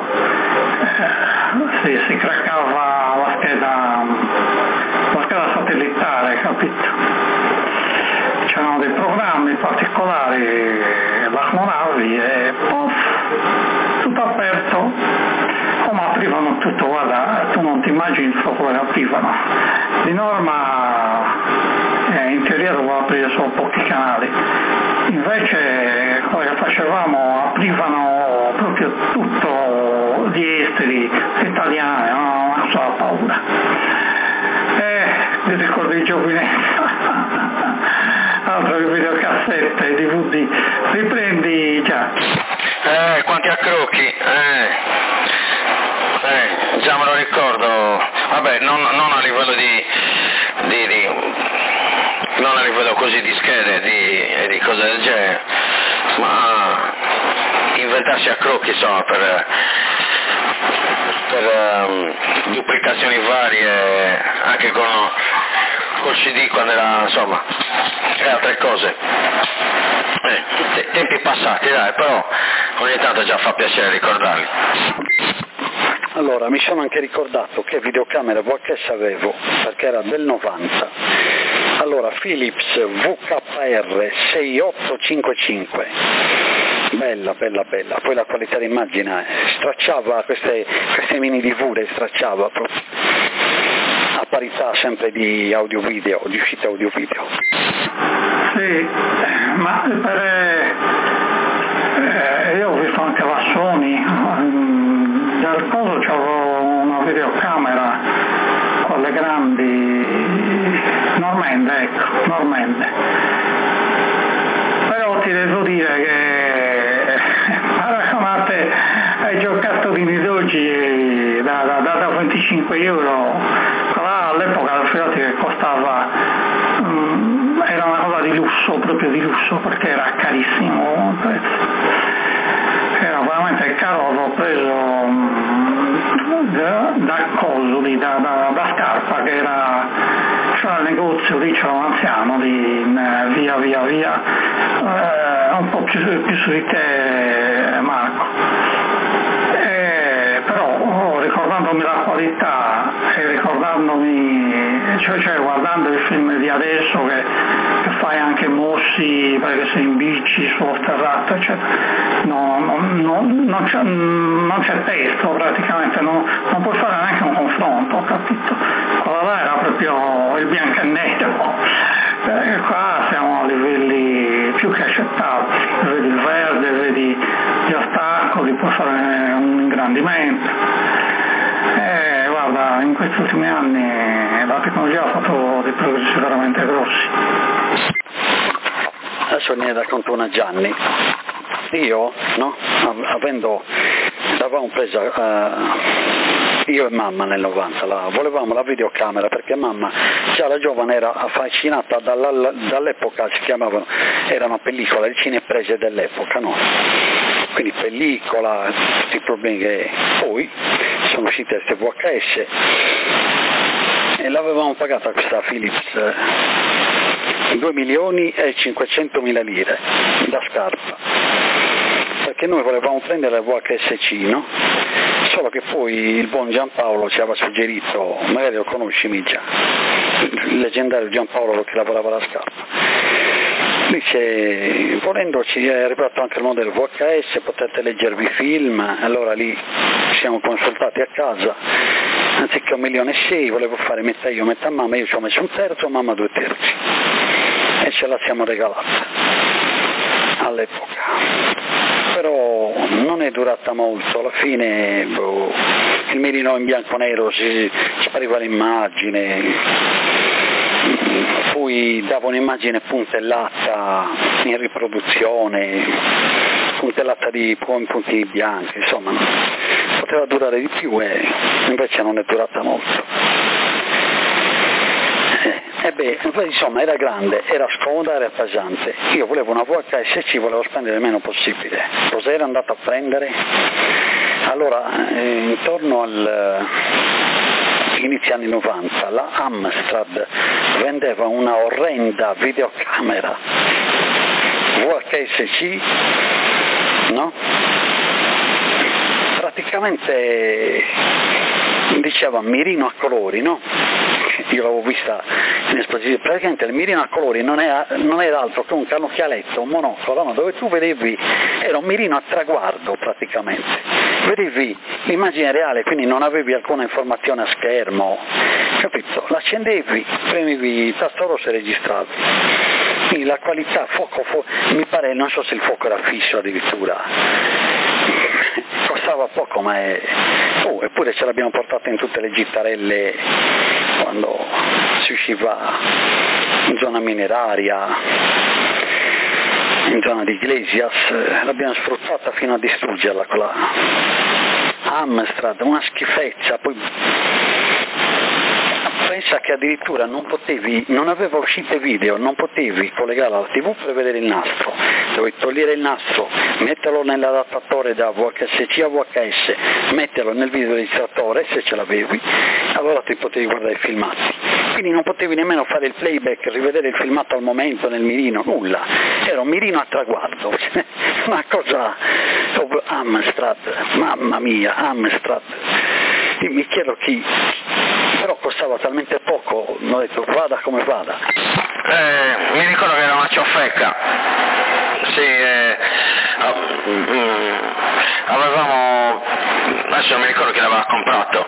si craccava la scheda satellitare, capito? C'erano dei programmi particolari, l'agnonavi e pof, tutto aperto, come aprivano tutto, guarda, tu non ti immagini il fuoco che aprivano. Di norma in teoria dovevo aprire solo pochi canali, invece quello che facevamo aprivano proprio tutto di esteri, italiani, no? Non so, la paura. Mi ricordo i giovinetti. Altro che videocassette, DVD, riprendi già.
Quanti accrocchi, già me lo ricordo, vabbè, non a livello non a livello così di schede e di cose del genere, ma inventarsi accrocchi insomma per duplicazioni varie, anche col CD quando era, insomma, e altre cose. Tempi passati, dai, però ogni tanto già fa piacere ricordarli.
Allora, mi sono anche ricordato che videocamera VHS avevo, perché era del 90, Allora, Philips VKR 6855, bella, poi la qualità d'immagine stracciava queste mini DV, le stracciava proprio, a parità sempre di audio-video, di uscita audio-video.
Sì, ma io ho visto anche la Sony, del coso c'avevo una videocamera, quelle grandi, Normande, però ti devo dire che paragonate ai giocattolini d'oggi da 25 euro, all'epoca figurati che costava, era una cosa di lusso, proprio di lusso, perché era carissimo il prezzo, era veramente caro. L'ho preso da coso lì, da Scarpa, che c'era il negozio lì, c'era un anziano di via un po' più su di te, Marco, però ricordandomi la qualità e ricordandomi, cioè guardando il film di adesso che fai anche mossi perché sei in bici sullo sterrato, eccetera, non c'è testo praticamente, non puoi fare neanche un confronto, capito? Quella là era proprio il bianco e nero, qua siamo a livelli più che accettabili, vedi il verde, vedi gli ostacoli, puoi fare un ingrandimento. Guarda, in questi ultimi anni la tecnologia ha fatto dei progressi veramente grossi.
Adesso ne racconto una, Gianni. Io, no, l'avevamo presa io e mamma nel 90, volevamo la videocamera perché mamma, già la giovane, era affascinata dall'epoca, erano pellicole, le cineprese dell'epoca, no? Quindi pellicola, tutti i problemi che poi sono uscite queste VHS, e l'avevamo pagata questa Philips 2.500.000 lire da Scarpa, perché noi volevamo prendere la VHS-C, no? Solo che poi il buon Giampaolo ci aveva suggerito, magari lo conosci Migia, il leggendario Giampaolo che lavorava alla Scarpa, dice, volendoci è arrivato anche il modello VHS, potete leggervi film. Allora lì ci siamo consultati a casa, anziché 1,6 milioni volevo fare metà io metà mamma, io ci ho messo 1/3, mamma 2/3, e ce la siamo regalata all'epoca. Però non è durata molto, alla fine il mirino in bianco nero spariva l'immagine, poi dava un'immagine puntellata in riproduzione, puntellata di puntini bianchi, insomma poteva durare di più e invece non è durata molto. Insomma era grande, era scomoda, era pesante. Io volevo una VHS-C, volevo spendere il meno possibile. Cos'era andato a prendere? Allora, intorno inizio anni 90, la Amstrad vendeva una orrenda videocamera VHS-C, no? Praticamente diceva mirino a colori, no? Io l'avevo vista in esposizione, praticamente il mirino a colori non era altro che un cannocchialetto, un monocolo, no? Dove tu vedevi, era un mirino a traguardo praticamente, vedevi l'immagine reale, quindi non avevi alcuna informazione a schermo, capito? L'accendevi, premevi il tasto rosso e registravi. Quindi la qualità, mi pare, non so se il fuoco era fisso addirittura, costava poco, ma eppure ce l'abbiamo portata in tutte le gittarelle quando si usciva in zona mineraria, in zona di Iglesias, l'abbiamo sfruttata fino a distruggerla con la Amstrad, una schifezza. Poi pensa che addirittura non aveva uscite video, non potevi collegarla alla TV per vedere il nastro, dovevi togliere il nastro, metterlo nell'adattatore da VHS-C a VHS, metterlo nel videoregistratore se ce l'avevi, allora ti potevi guardare i filmati. Quindi non potevi nemmeno fare il playback, rivedere il filmato al momento nel mirino, nulla, era un mirino a traguardo, una cosa. Amstrad, mamma mia, Amstrad. Io mi chiedo chi, però costava talmente poco, ho detto vada come vada.
Mi ricordo che era una ciofecca, sì, avevamo, adesso non mi ricordo chi l'aveva comprato,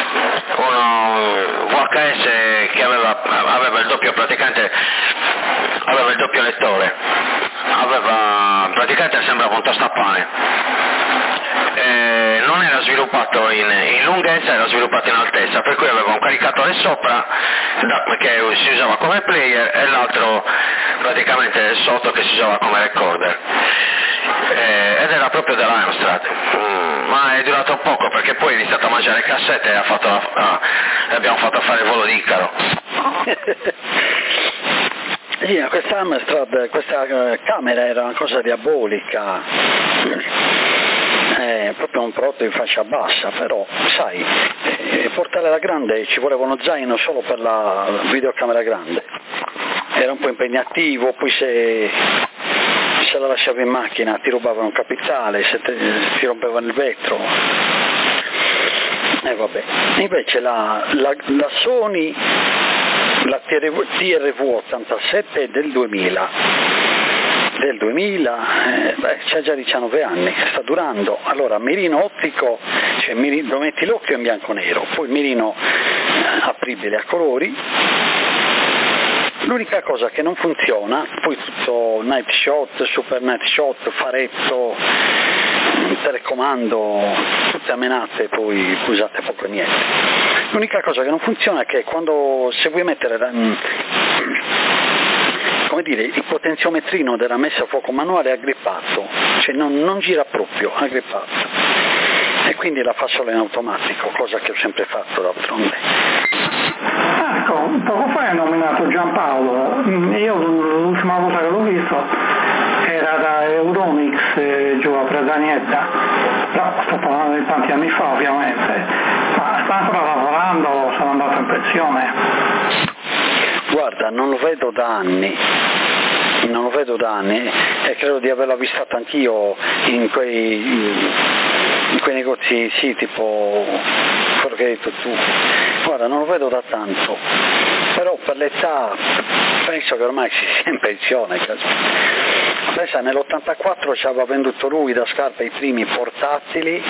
uno VHS che aveva il doppio, praticamente aveva il doppio lettore, praticamente sembrava un tostapane. Non era sviluppato in lunghezza, era sviluppato in altezza, per cui aveva un caricatore sopra che si usava come player e l'altro praticamente sotto che si usava come recorder, ed era proprio della Amstrad, ma è durato poco perché poi è iniziato a mangiare cassette e abbiamo fatto fare il volo di Icaro.
Sì, questa Amstrad, questa camera era una cosa diabolica, proprio un prodotto in fascia bassa, però sai, portare la grande ci voleva uno zaino solo per la videocamera grande, era un po' impegnativo, poi se la lasciavi in macchina ti rubavano un capitale, ti rompevano il vetro, e vabbè. Invece la Sony, la TRV 87 è del 2000, c'ha già 19 anni, sta durando. Allora, mirino ottico, cioè lo metti l'occhio in bianco nero, poi mirino apribile a colori. L'unica cosa che non funziona, poi tutto night shot, super night shot, faretto, telecomando, tutte amenate, poi usate poco e niente. L'unica cosa che non funziona è che se vuoi mettere il potenziometrino della messa a fuoco manuale è aggrippato, cioè non gira proprio, aggrippato, e quindi la fa solo in automatico, cosa che ho sempre fatto d'altronde.
Ecco, poco fa hai nominato Giampaolo, io l'ultima volta che l'ho visto era da Euronics giù a Presanietta, però sto parlando di tanti anni fa ovviamente, ma sta ancora lavorando o sono andato in pensione?
Guarda, non lo vedo da anni e credo di averlo avvistato anch'io in quei negozi, sì, tipo quello che hai detto tu. Guarda, non lo vedo da tanto, però per l'età penso che ormai si sia in pensione. Pensa, nell'84 ci aveva venduto lui da Scarpa i primi portatili,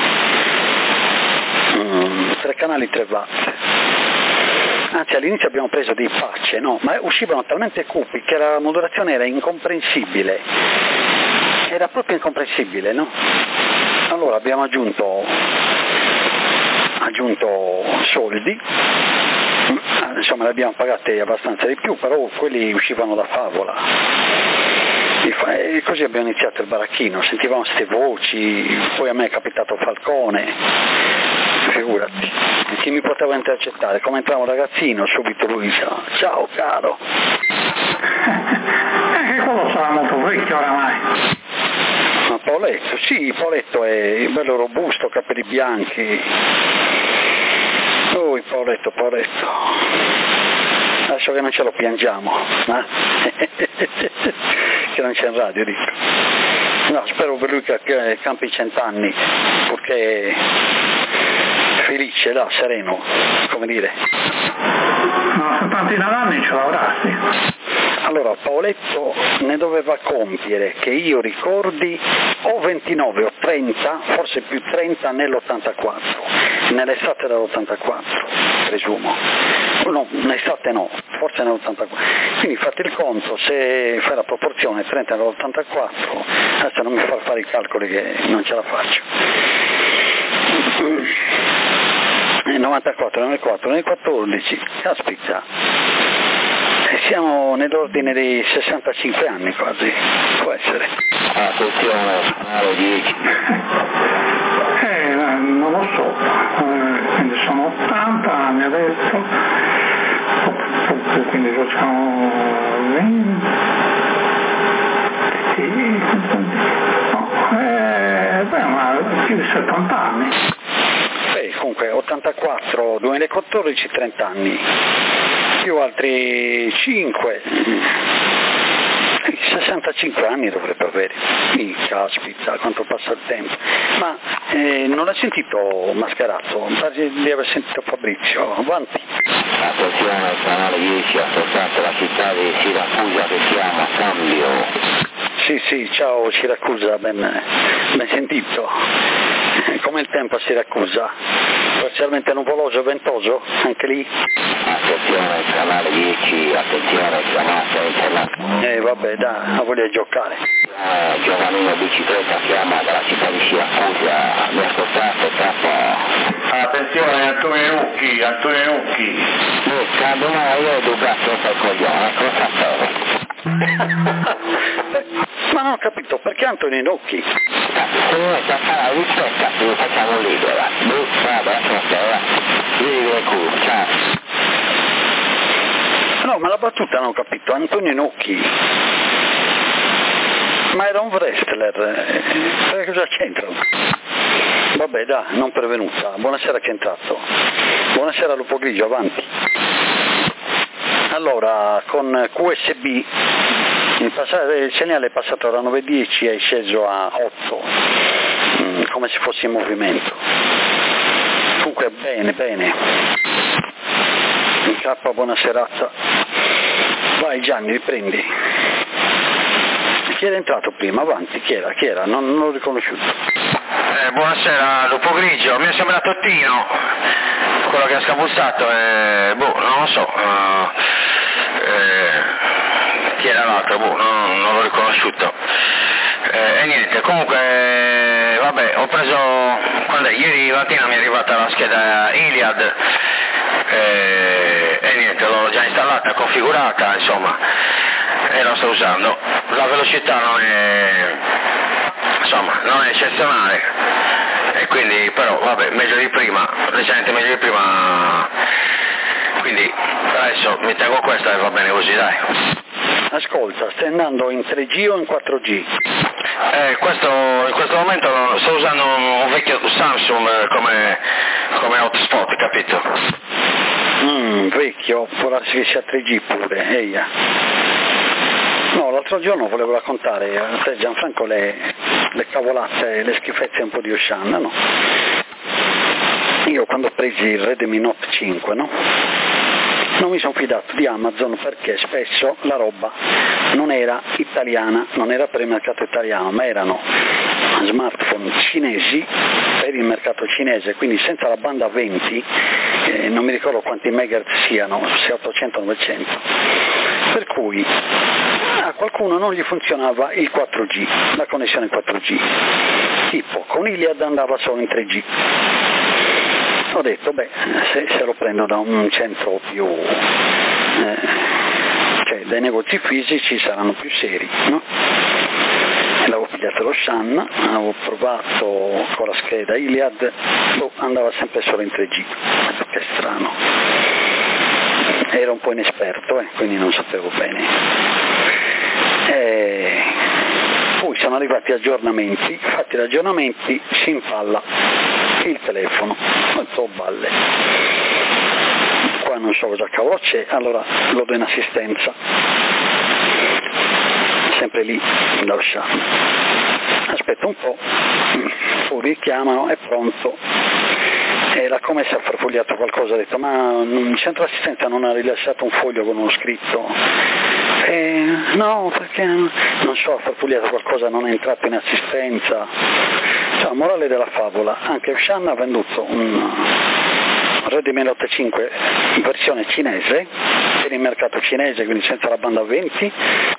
3 canali 3 watt. Anzi, all'inizio abbiamo preso dei patch, no? Ma uscivano talmente cupi che la modulazione era incomprensibile, era proprio incomprensibile, no? Allora abbiamo aggiunto soldi, insomma le abbiamo pagate abbastanza di più, però quelli uscivano da favola. E così abbiamo iniziato il baracchino, sentivamo queste voci, poi a me è capitato Falcone, figurati, chi mi poteva intercettare, come entrava un ragazzino subito lui diceva ciao caro.
Che quello sarà molto vecchio oramai.
Ma Paoletto, sì, Paoletto è bello robusto, capelli bianchi. Oh, Paoletto. Adesso che non ce lo piangiamo, che non c'è in radio, dico. No, spero per lui che campi 100 anni, perché felice, là, sereno, come dire.
No, 79 anni ce l'avrà, sì.
Allora, Paoletto ne doveva compiere, che io ricordi, o 29 o 30, forse più 30 nell'84, nell'estate dell'84, presumo. No, nell'estate no, forse nell'84. Quindi fate il conto, se fai la proporzione 30 nell'84, adesso non mi far fare i calcoli che non ce la faccio. 94, nel 14, caspita. Siamo nell'ordine dei 65 anni quasi, può essere.
Attenzione, 10.
Non lo so, quindi sono 80 anni adesso, quindi facciamo 20, ma più di 70 anni.
Comunque 84, 2014, 30 anni. Più altri 5, 65 anni dovrebbe avere. Caspita, quanto passa il tempo. Ma non l'ha sentito Mascarato, di aver sentito Fabrizio, avanti.
Attenzione, canale 10, ascoltate la città di Siracusa che siamo a cambio.
Sì, ciao Siracusa, ben sentito. Com'è il tempo a Siracusa? Parzialmente nuvoloso e ventoso? Anche lì?
Attenzione, canale 10, attenzione, chiamata internazionale.
Vabbè, dai, la voglia di giocare.
Giovanino Bicicletta chiama dalla città di Siracusa, mi ascoltate, capo?
Attenzione, Antonio Nucchi.
Quando mai io ho educato per coglione, cosa fare?
Ma non ho capito, perché Antonio Nucchi?
Se vuoi giocare rispetta, lo facciamo libera. Vabbè, fratello, vivi le culo, ciao.
No, ma la battuta non ho capito, Antonio Nucchi. Ma era un wrestler, cosa c'entrano? Vabbè, dai, non pervenuta. Buonasera, chi è entrato? Buonasera, Lupo Grigio, avanti. Allora, con QSB il segnale è passato da 9.10 e è sceso a 8, come se fosse in movimento. Comunque, bene. In K, buona serata. Vai Gianni, riprendi. Chi era entrato prima? Avanti, chi era? Non l'ho riconosciuto.
Buonasera, Lupo Grigio, mi è sembrato Tino, quello che ha scapuzzato, non lo so, chi era l'altro, non l'ho riconosciuto, e niente, comunque, vabbè, ho preso, ieri mattina mi è arrivata la scheda Iliad, e niente, l'ho già installata, configurata, insomma, e la sto usando, la velocità non è eccezionale, e quindi però vabbè, meglio di prima, leggermente meglio di prima, quindi per adesso mi tengo questa e va bene così, dai.
Ascolta, stai andando in 3G o in 4G?
In questo momento sto usando un vecchio Samsung come hotspot, capito?
Vecchio, può darsi che sia 3G pure, eia. No, l'altro giorno volevo raccontare a te Gianfranco le cavolazze e le schifezze un po' di Oshan, no? Io quando ho preso il Redmi Note 5, no? Non mi sono fidato di Amazon perché spesso la roba non era italiana, non era per il mercato italiano, ma erano smartphone cinesi per il mercato cinese, quindi senza la banda 20, non mi ricordo quanti megahertz siano, se 800 o 900, per cui a qualcuno non gli funzionava il 4G, la connessione 4G, tipo con Iliad andava solo in 3G. Ho detto, se lo prendo da un centro più, cioè dai negozi fisici saranno più seri, no? E l'avevo pigliato lo Shan, avevo provato con la scheda Iliad, andava sempre solo in 3G, che strano. Ero un po' inesperto, quindi non sapevo bene. Poi sono arrivati aggiornamenti, fatti gli aggiornamenti si impalla il telefono, molto balle. Qua non so cosa cavolo c'è, allora lo do in assistenza, sempre lì da Oshan. Aspetta un po', poi richiamano, è pronto. Era come se ha farfugliato qualcosa, ha detto ma il centro assistenza non ha rilasciato un foglio con uno scritto? No, perché non so, ha farfugliato qualcosa, non è entrato in assistenza. Cioè, morale della favola, anche Oshan ha venduto un Redmi Note 5 in versione cinese, per il mercato cinese, quindi senza la banda 20,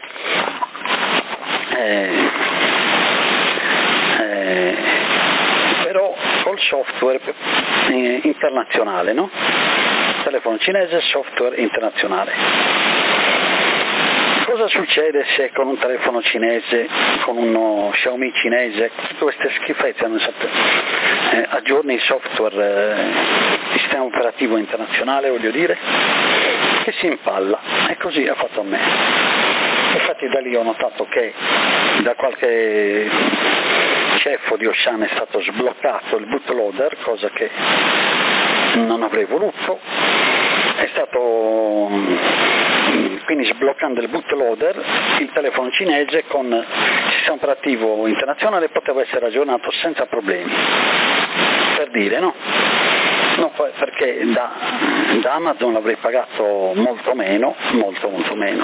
però col software internazionale, no? Telefono cinese, software internazionale. Cosa succede se con un telefono cinese, con uno Xiaomi cinese, tutte queste schifezze non aggiorni il software, il sistema operativo internazionale, voglio dire, che si impalla, e così ha fatto a me. Infatti da lì ho notato che da qualche ceffo di Oshan è stato sbloccato il bootloader, cosa che non avrei voluto, è stato quindi sbloccando il bootloader il telefono cinese con il sistema operativo internazionale poteva essere aggiornato senza problemi, per dire, no? No, perché da Amazon l'avrei pagato molto meno, molto meno,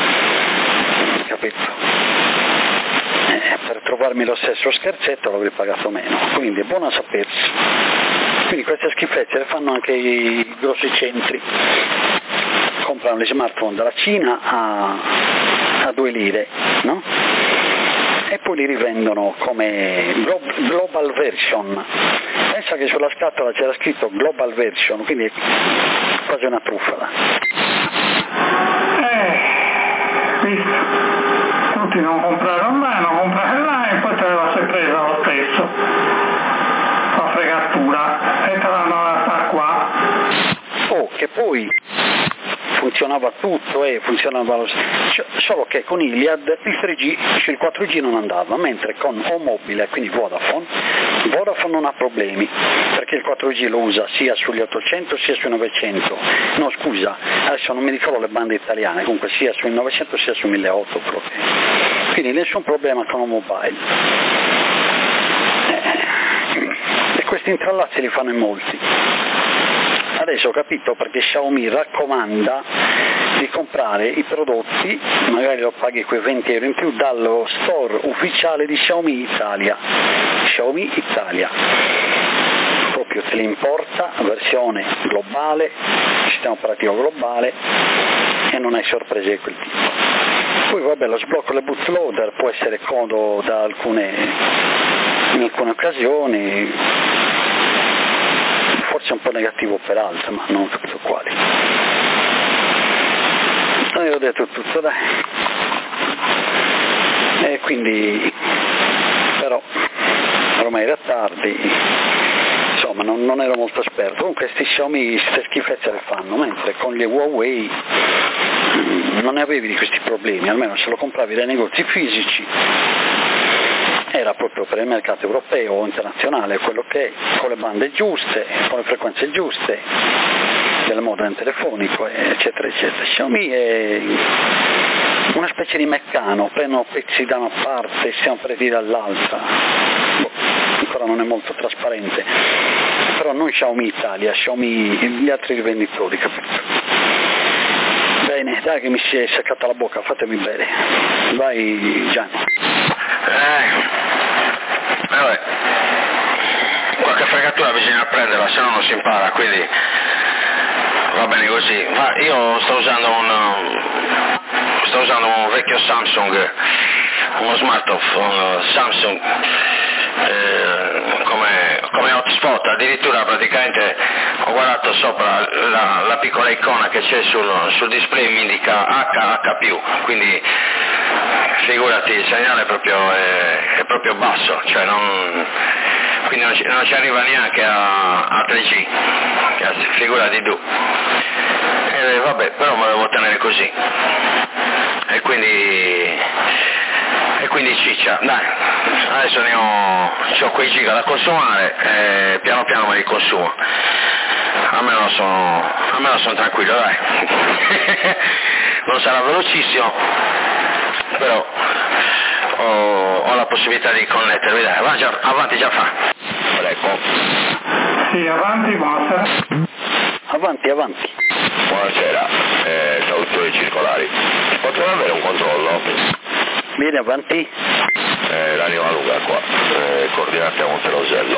capito? Per trovarmi lo stesso scherzetto l'avrei pagato meno, quindi è buono a sapersi. Quindi queste schifezze le fanno anche i grossi centri, comprano gli smartphone dalla Cina a 2 lire, no? E poi li rivendono come global version. Pensa che sulla scatola c'era scritto global version, quindi è quasi una truffa.
Visto. Tutti non comprare online, non comprare online, poi te la sei presa lo stesso. La fregatura, e te l'hanno data qua.
Oh, che poi funzionava tutto funzionava solo che con Iliad il 3G, cioè il 4G non andava, mentre con O-Mobile, quindi Vodafone non ha problemi, perché il 4G lo usa sia sugli 800 sia sui 900, no scusa, adesso non mi ricordo le bande italiane, comunque sia sui 900 sia sui 1800 proprio, quindi nessun problema con O-Mobile. E questi intrallazzi li fanno in molti. Adesso ho capito perché Xiaomi raccomanda di comprare i prodotti, magari lo paghi quei 20 euro in più, dallo store ufficiale di Xiaomi Italia. Xiaomi Italia. Proprio te li importa, versione globale, sistema operativo globale, e non hai sorprese di quel tipo. Poi vabbè, lo sblocco del bootloader può essere comodo in alcune occasioni, forse un po' negativo per altre, ma non ho capito quali. Io ho detto tutto, dai. E quindi, però, ormai era tardi, insomma, non ero molto esperto. Comunque questi Xiaomi, queste schifezze le fanno, mentre con gli Huawei non ne avevi di questi problemi, almeno se lo compravi dai negozi fisici. Era proprio per il mercato europeo o internazionale, quello che è, con le bande giuste, con le frequenze giuste, del modem telefonico, eccetera, eccetera. Xiaomi è una specie di meccano, prendono pezzi da una parte e siamo presi dall'altra. Ancora non è molto trasparente, però non Xiaomi Italia, Xiaomi gli altri rivenditori, capito? Bene, dai che mi si è seccata la bocca, fatemi bere. Vai Gianni.
Vabbè, qualche fregatura bisogna prenderla, se no non si impara, quindi va bene così. Ma io sto usando un vecchio Samsung, uno smartphone Samsung come hotspot, addirittura praticamente ho guardato sopra la piccola icona che c'è sul display, mi indica H+, quindi figurati, il segnale è proprio basso, cioè quindi non ci arriva neanche a 3G, figurati tu. Vabbè, però me lo devo tenere così. E quindi ciccia, dai, adesso ho quei giga da consumare e piano piano me li consumo. Almeno sono tranquillo, dai. Non sarà velocissimo, però ho la possibilità di connettermi, dai, avanti Gianfranco. Prego.
Sì, avanti, buonasera.
Avanti.
Buonasera, traduttore circolari. Potremmo avere un controllo?
Vieni avanti.
L'anima lunga qua, coordinate a Monterosello.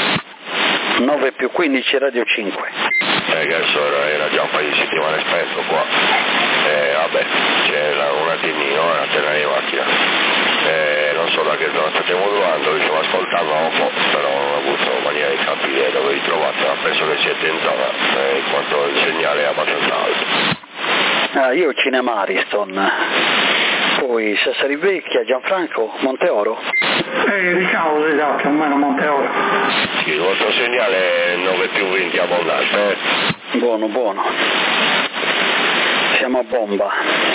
9+15 Radio 5.
Che adesso era già un paio di settimane spento qua. Vabbè, c'è un attimino, una terra di macchina. Non so da che zona state modulando, vi stiamo ascoltando un po', però non ho avuto maniera di capire dove vi trovate, ma penso che siete in zona, in quanto il segnale è abbastanza alto.
Io Cinema Ariston, poi Sassari Vecchia, Gianfranco, Monteoro.
Diciamo esatto, almeno Monteoro.
Sì, il vostro segnale è 9+20 abbondante.
Buono. Siamo a bomba.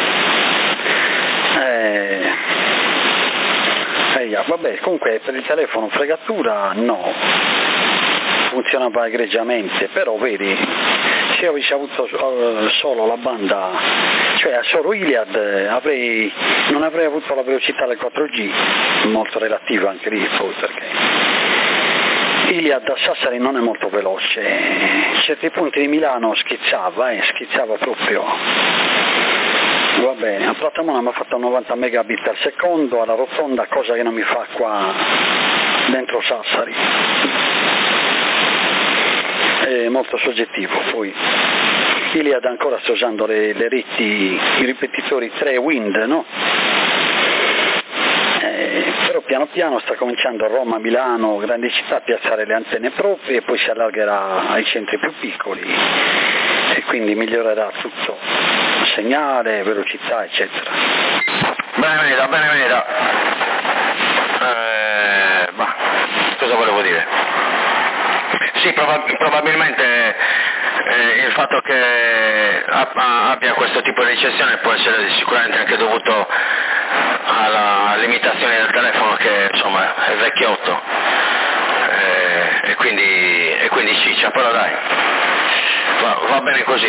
Vabbè, comunque per il telefono fregatura no, funzionava egregiamente, però vedi, se avessi avuto solo la banda, cioè solo Iliad, non avrei avuto la velocità del 4G, molto relativa anche lì poi, perché Iliad da Sassari non è molto veloce, in certi punti di Milano schizzava proprio. Va bene, a Platamona mi ha fatto 90 megabit al secondo, alla rotonda, cosa che non mi fa qua dentro Sassari. È molto soggettivo. Poi Iliad ancora sta usando le reti, i ripetitori 3 Wind, no? Però piano piano sta cominciando a Roma, Milano, grandi città a piazzare le antenne proprie e poi si allargherà ai centri più piccoli e quindi migliorerà tutto, segnale, velocità eccetera.
Bene, cosa volevo dire? Sì, probabilmente il fatto che abbia questo tipo di ricezione può essere sicuramente anche dovuto alla limitazione del telefono che insomma è vecchiotto e quindi ciccia, però dai, va bene così.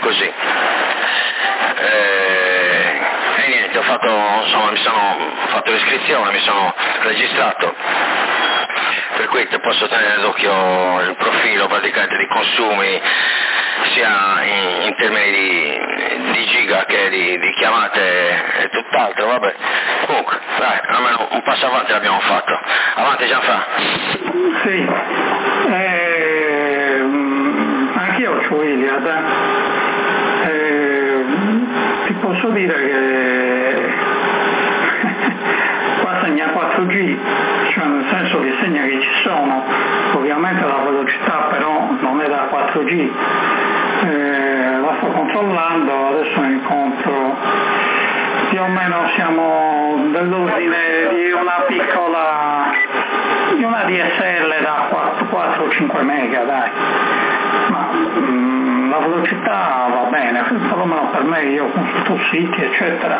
E niente, mi sono fatto l'iscrizione, mi sono registrato, per cui te posso tenere d'occhio il profilo praticamente di consumi sia in termini di giga che di chiamate e tutt'altro, vabbè. Comunque, dai, almeno un passo avanti l'abbiamo fatto. Avanti Gianfranco.
Sì, anch'io ho Iliad. Ti posso dire che qua segna 4G, cioè nel senso che segna che ci sono, ovviamente la velocità però non è da 4G. La sto controllando, adesso mi incontro, più o meno siamo dell'ordine di una DSL da 4-5 mega, dai, ma la velocità va bene, perlomeno per me, io consulto siti eccetera,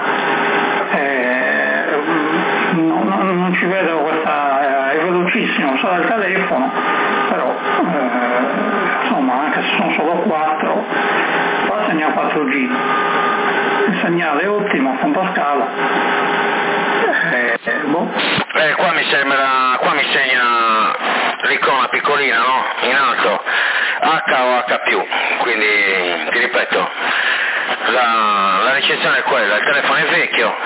non ci vedo questa, è velocissimo, sarà il telefono, però insomma anche se sono solo 4, qua segna 4G, il segnale è ottimo, fondo scala.
Qua mi segna l'icona piccolina, no? In alto, H o H+, quindi ti ripeto, la ricezione è quella, il telefono è vecchio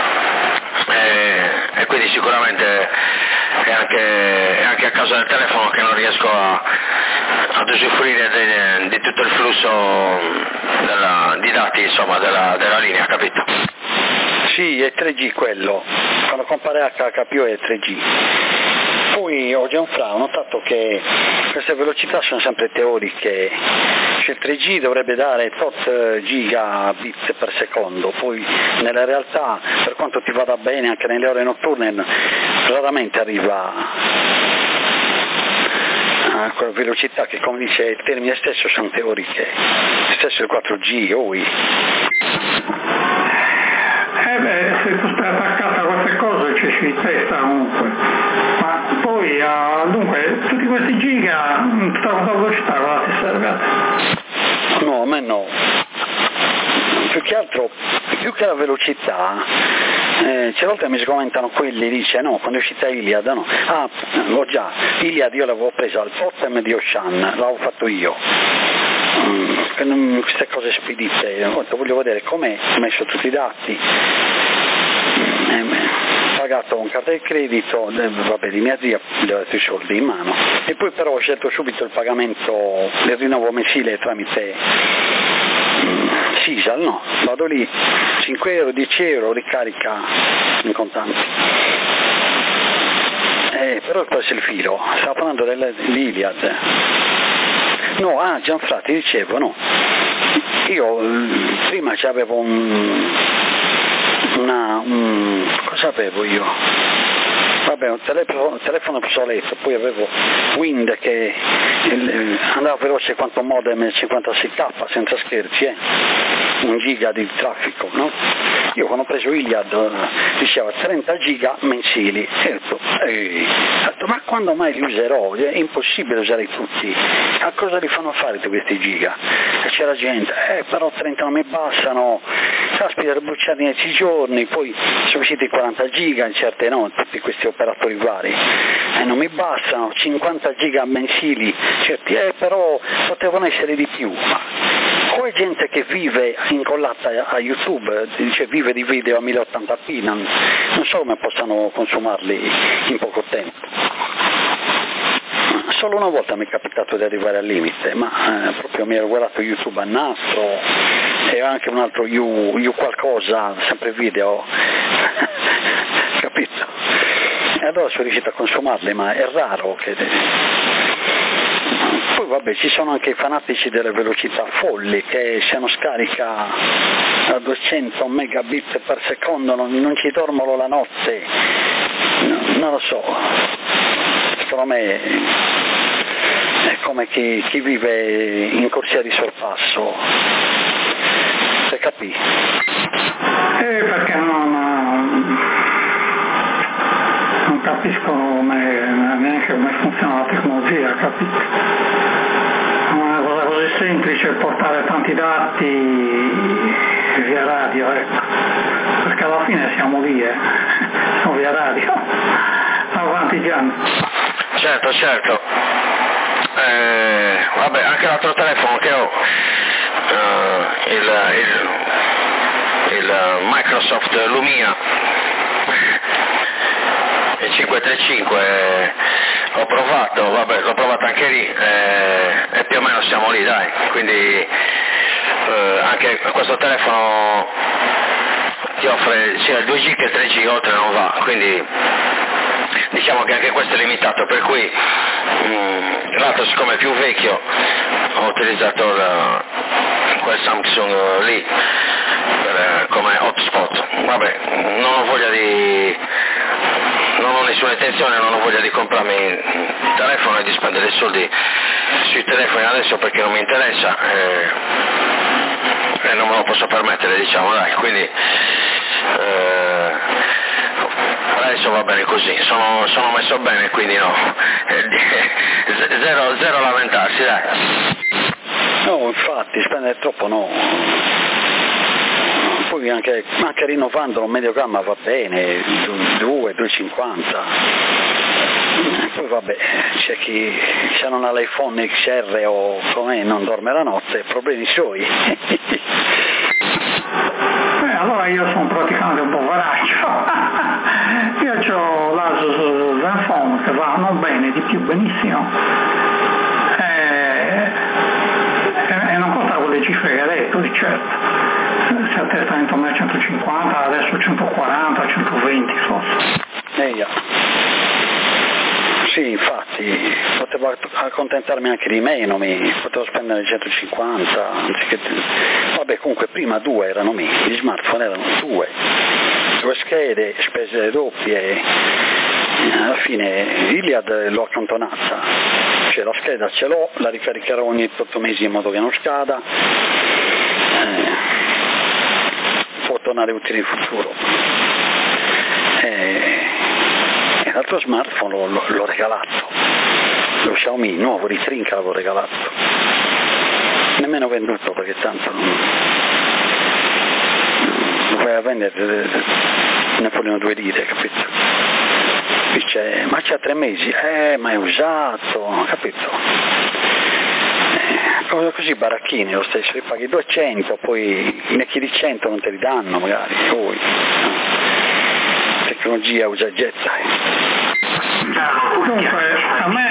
e quindi sicuramente è anche a causa del telefono che non riesco ad usufruire di tutto il flusso di dati, insomma, della linea, capito?
Sì, è 3G quello, quando compare H è 3G. Poi Gianfranco ho notato che queste velocità sono sempre teoriche, cioè il 3G dovrebbe dare tot gigabit per secondo, poi nella realtà, per quanto ti vada bene anche nelle ore notturne, raramente arriva a quella velocità che, come dice il termine stesso, sono teoriche, stesso il 4G,
se tu stai attaccato a queste cose ci si testa comunque, ma poi dunque tutti questi giga, tutta questa velocità cosa ti serve?
No, a me no, più che altro, più che la velocità, certe volte mi sgomentano quelli, dice no, quando è uscita Iliad, no, Iliad io l'avevo presa al Potem di Ocean, l'avevo fatto io. Queste cose spedite, voglio vedere com'è messo tutti i dati, pagato con carta di credito, di mia zia, gli ho dato i soldi in mano e poi però ho scelto subito il pagamento del rinnovo mensile tramite Sisal, no, vado lì, 5 euro, 10 euro, ricarica in contanti. Però ho preso il filo, stavo parlando dell'Iliad. No, Gianfranco, ti dicevo, no, io prima c'avevo cosa avevo io? Vabbè, un telefono obsoleto, poi avevo Wind che andava veloce quanto modem 56k, senza scherzi, 1 giga di traffico, no? Io quando ho preso Iliad diceva 30 giga mensili, e ho detto, ma quando mai li userò? È impossibile usare tutti, a cosa li fanno fare tutti questi giga? E c'era gente, però 30 non mi bastano, caspita, per bruciarli in 10 giorni, poi sono usciti 40 giga, in certe no, tutti questi operatori vari, non mi bastano, 50 giga mensili, certi, però potevano essere di più, ma o è gente che vive incollata a YouTube, dice vive di video a 1080p, non so come possano consumarli in poco tempo. Solo una volta mi è capitato di arrivare al limite, ma proprio mi ero guardato YouTube a nastro e anche un altro You qualcosa, sempre video, capito? E allora sono riuscito a consumarli, ma è raro che... Poi vabbè, ci sono anche i fanatici delle velocità folli che se non scarica a 200 megabit per secondo non ci dormono la notte, non lo so, secondo me è come chi vive in corsia di sorpasso, se capì?
Perché non capisco neanche come funziona la tecnologia, capito? Una cosa così semplice è portare tanti dati via radio, ecco, perché alla fine siamo lì, siamo via radio, avanti Gian.
Certo. Vabbè, anche l'altro telefono che ho, il Microsoft Lumia, il 535, l'ho provato anche lì, e più o meno siamo lì, dai, quindi anche questo telefono ti offre sia il 2G che il 3G, oltre non va, quindi diciamo che anche questo è limitato, per cui l'altro, siccome è più vecchio, ho utilizzato quel Samsung lì come hotspot. Vabbè, non ho nessuna intenzione, non ho voglia di comprarmi il telefono e di spendere soldi sui telefoni adesso, perché non mi interessa e non me lo posso permettere, diciamo, dai, quindi adesso va bene così, sono messo bene, quindi no, zero lamentarsi, dai.
No, infatti, spendere troppo no. Poi anche rinnovandolo in medio gamma va bene, 2,50. Poi vabbè, c'è chi se non ha l'iPhone XR o come non dorme la notte, problemi suoi.
Allora io sono praticamente un poveraccio. Io ho l'Asus Zenfone che va non bene, di più benissimo, e non costa quelle cifre che hai detto, certo. Si attesta intorno a 150, adesso 140, 120 forse.
Sì, infatti, potevo accontentarmi anche di meno, potevo spendere 150, anziché... Vabbè, comunque prima 2 erano gli smartphone erano 2 schede, spese doppie, alla fine Iliad l'ho accantonata, cioè la scheda ce l'ho, la ricaricherò ogni 8 mesi in modo che non scada, può tornare utile in futuro. E l'altro smartphone l'ho regalato, lo Xiaomi nuovo di trinca l'avevo regalato, nemmeno venduto perché tanto lo vai a vendere, ne vogliono 2 lire, capito? Dice, ma c'ha 3 mesi, ma è usato, capito? Così baracchini lo stesso, li paghi 200, poi ne chiedi 100 non te li danno magari, poi tecnologia usa e getta.
Dunque, a me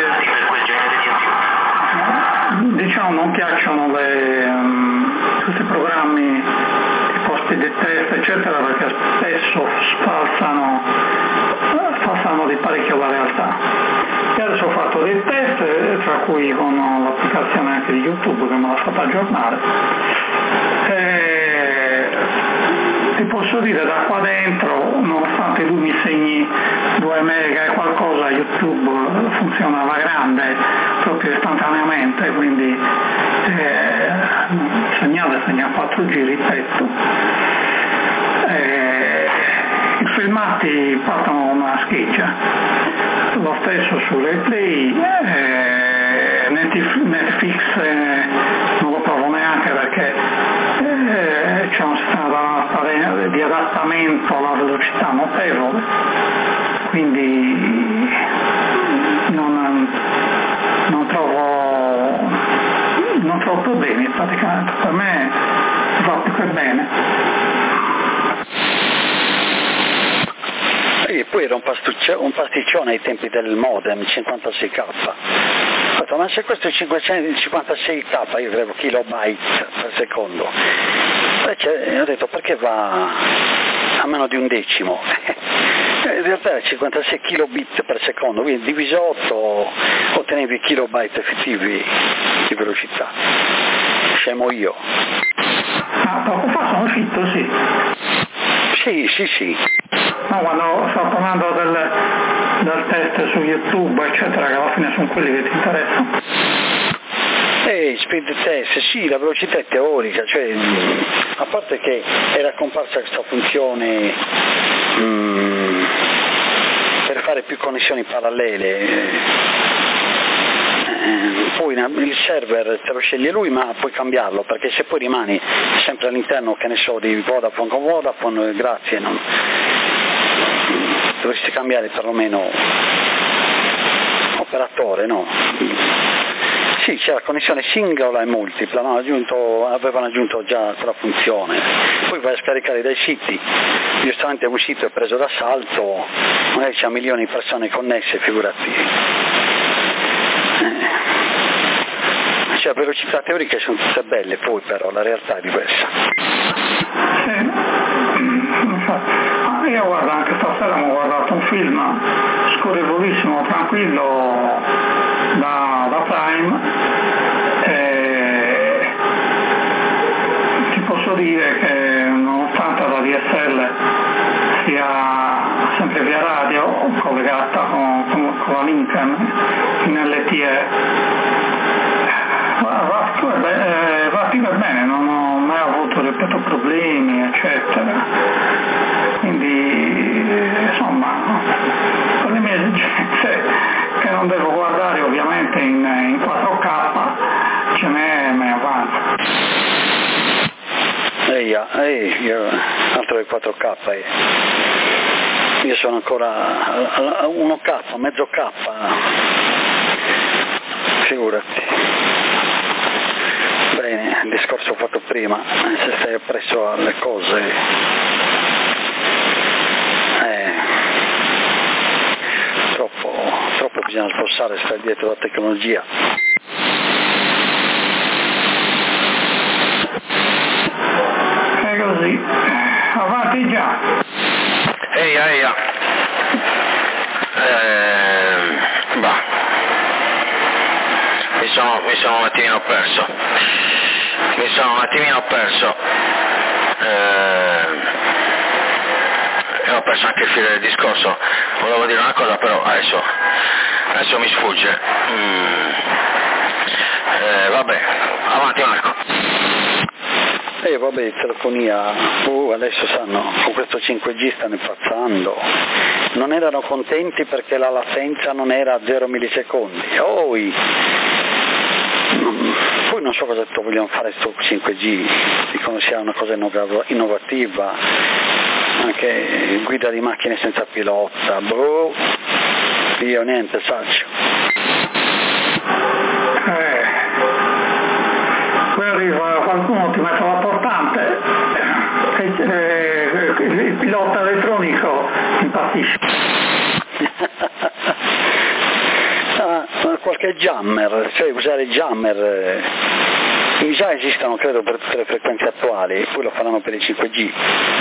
diciamo non piacciono questi programmi tipo Speed Test eccetera, perché spesso falsano di parecchio la realtà. Io adesso ho fatto dei test, tra cui con l'applicazione anche di YouTube che me l'ha fatta aggiornare, ti posso dire da qua dentro, nonostante lui mi segni 2 mega e qualcosa, YouTube funziona alla grande, proprio istantaneamente, quindi segnale segna 4G, ripeto. i filmati portano una schiccia, lo stesso sulle Play, Netflix non lo provo neanche perché c'è un stato di adattamento alla velocità notevole, quindi non trovo problemi praticamente, per me va più che bene.
E poi era un pasticcione ai tempi del modem 56k. Ho detto, ma se questo è 556k, io credo kilobyte per secondo, invece ho detto perché va a meno di un decimo? In realtà era 56 kilobit per secondo, quindi diviso 8 ottenevi kilobyte effettivi di velocità. Scemo io.
Ah, poco fa sono uscito, sì.
Sì.
No, quando sto parlando del test su YouTube, eccetera, che alla fine sono quelli che ti interessano.
Speed test, sì, la velocità è teorica, cioè a parte che era comparsa questa funzione per fare più connessioni parallele. Poi il server te lo sceglie lui, ma puoi cambiarlo, perché se poi rimani sempre all'interno, che ne so, di Vodafone con Vodafone, grazie, dovresti cambiare perlomeno operatore, no? Sì, c'è la connessione singola e multipla, no? Avevano aggiunto già quella funzione. Poi vai a scaricare dai siti, giustamente un sito è preso d'assalto, magari c'è milioni di persone connesse, figurati. Cioè, velocità teoriche sono tutte belle, poi però la realtà è diversa.
Sì, io guardo, anche stasera ho guardato un film scorrevolissimo, tranquillo, da Prime, e ti posso dire che nonostante la DSL sia sempre via radio collegata con la Lincoln in LTE, va più che bene, non ho mai avuto, ripeto, problemi, eccetera. Quindi, insomma, con le mie esigenze, che non devo guardare ovviamente in 4K, ce n'è, me ne avanza.
Altro che 4K, io sono ancora a 1K, mezzo K, figurati. Bene, il discorso fatto prima, se stai appresso alle cose, troppo bisogna sforzare, stare dietro la tecnologia.
È così, avanti già.
Eia. Mi sono un attimino perso. E ho perso anche il filo del discorso. Volevo dire una cosa, però adesso mi sfugge. Vabbè, avanti Marco.
Vabbè, telefonia, adesso sanno, con questo 5G stanno impazzando. Non erano contenti perché la latenza non era a 0 millisecondi. Poi non so cosa vogliono fare sto 5G, dicono sia una cosa innovativa, anche guida di macchine senza pilota, io niente saccio.
Poi arriva qualcuno, ti mette la portante, il pilota elettronico impazzisce.
Qualche jammer, cioè usare jammer, già esistono credo per tutte le frequenze attuali, poi lo faranno per il 5G,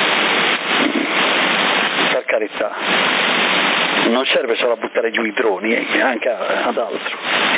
per carità, non serve solo a buttare giù i droni, anche ad altro.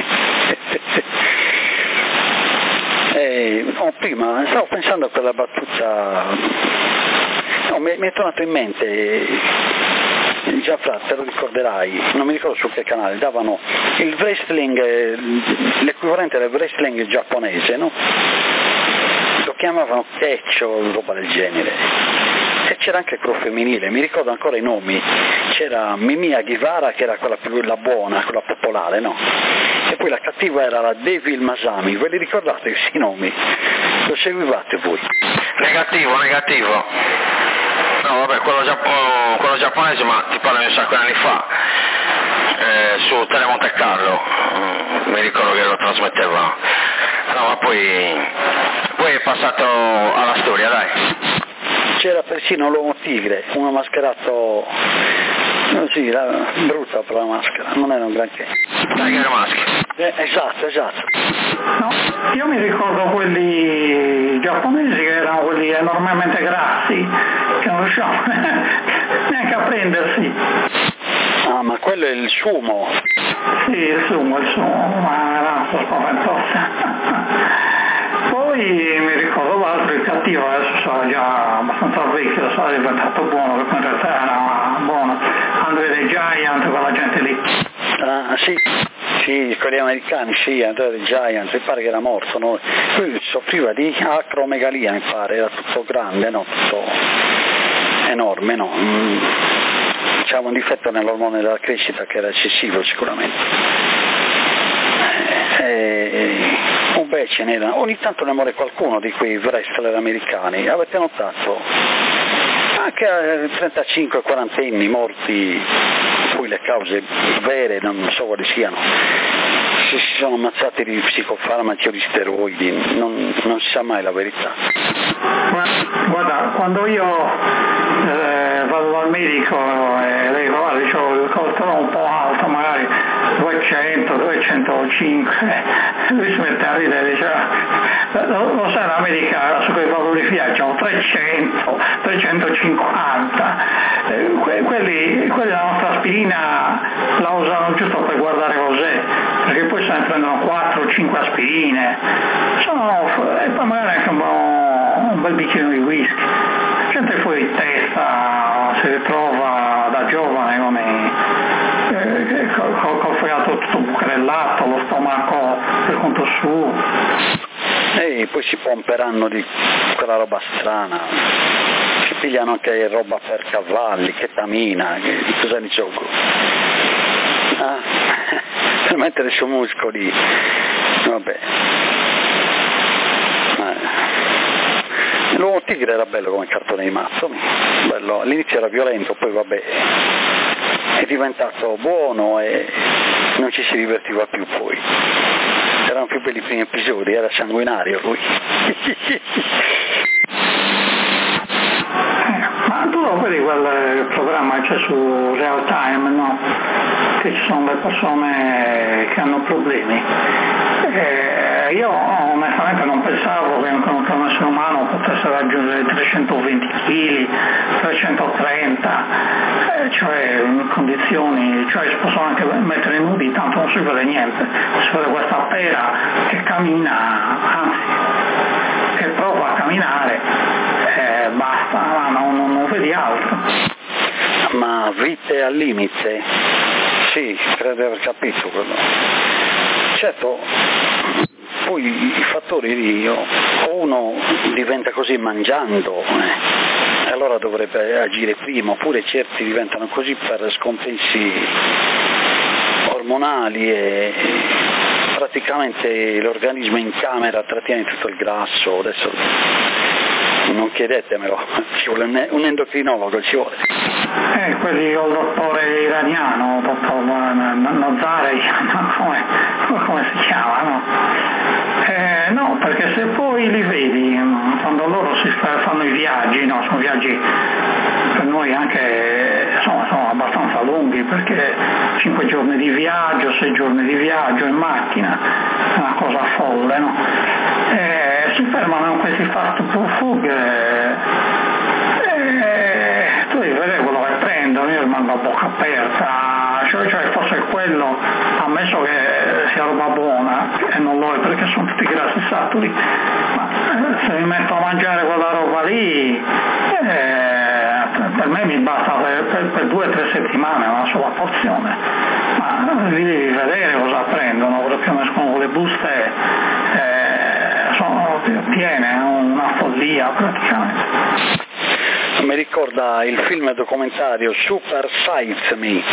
Prima stavo pensando a quella battuta, mi è tornato in mente. Già Fra, te lo ricorderai, non mi ricordo su che canale, davano il wrestling, l'equivalente del wrestling giapponese, no? Lo chiamavano Keicho o roba del genere. e c'era anche quello femminile, mi ricordo ancora i nomi, c'era Mimia Guevara che era quella la buona, quella popolare, no? E poi la cattiva era la Devil Masami, ve li ricordate questi nomi? Lo seguivate voi?
Negativo. No vabbè, quello giapponese, ma ti parlo di un sacco di anni fa, su Tele Monte Carlo, mi ricordo che lo trasmetteva, no ma poi è passato alla storia, dai.
C'era persino l'uomo tigre, uno mascherato, sì, brutta per la maschera, non era un granché.
Tiger Mask.
Esatto.
No, io mi ricordo quelli giapponesi che erano quelli enormemente grassi, che non riuscivano neanche a prendersi.
Ah, ma quello è il sumo.
Sì, il sumo, ma era un po' spaventosa. Poi mi ricordo l'altro, il cattivo, adesso sarà già abbastanza vecchio, sarà diventato buono, perché in realtà era buono. Andre the Giant, quella gente lì.
Ah, sì, quelli americani, sì, Andre the Giant, mi pare che era morto, no? Lui soffriva di acromegalia, mi pare, era tutto grande, no? Tutto enorme, no? Diciamo un difetto nell'ormone della crescita che era eccessivo sicuramente. Beh, ce n'era, ogni tanto ne muore qualcuno di quei wrestler americani, avete notato? Anche a 35-40 anni morti, poi le cause vere non so quali siano, si sono ammazzati di psicofarmaci o di steroidi, non si sa mai la verità.
Guarda, quando io vado dal medico e lei guarda, dicevo il colesterolo un po' alto, magari 200, 205, lui si mette a ridere e dice lo sai l'America su quei valori viaggiano 300, 350, quelli della nostra aspirina la usano giusto per guardare cos'è, perché poi se ne prendono 4 o 5 aspirine, e poi magari anche un bel bicchiere di whisky. La gente fuori di testa si ritrova da giovane col fegato tutto bucherellato, lo stomaco per conto suo.
E poi si pomperanno di quella roba strana, si pigliano anche roba per cavalli, ketamina, cosa di gioco? Per mettere su muscoli, vabbè. L'uomo tigre era bello come cartone animato, bello. All'inizio era violento, poi vabbè è diventato buono e non ci si divertiva più poi. Erano più belli i primi episodi, era sanguinario lui.
Ma tu lo vedi quel programma che c'è su Real Time, no? Che ci sono le persone che hanno problemi. Io onestamente non pensavo che un essere umano potesse raggiungere 320 kg, 330, cioè in condizioni, cioè si possono anche mettere nudi, tanto non si vede niente, si vede questa pera che cammina, anzi che prova a camminare, basta, ma non vedi altro.
Ma vite al limite? Sì, credo di aver capito quello. Certo, poi i fattori lì, o uno diventa così mangiando, e allora dovrebbe agire prima, oppure certi diventano così per scompensi ormonali e praticamente l'organismo in camera trattiene tutto il grasso. Adesso non chiedetemelo, ci vuole un endocrinologo, ci vuole.
Quelli col dottore iraniano, dottor Nazarei, come si chiama, no? No, perché se poi li vedi, quando loro fanno i viaggi, no? Sono viaggi per noi anche sono abbastanza lunghi, perché 5 giorni di viaggio, 6 giorni di viaggio in macchina, è una cosa folle, no? Si fermano in questi fast food tu devi vedere quello che prendono, io rimango a bocca aperta, cioè forse quello, ammesso che sia roba buona, e non lo è perché sono tutti grassi saturi, ma se mi metto a mangiare quella roba lì, per me mi basta per 2 o 3 settimane una sola porzione, ma devi vedere cosa prendono, perché escono con le buste, sono piene, una follia praticamente.
mi ricorda il film documentario Super Size Me,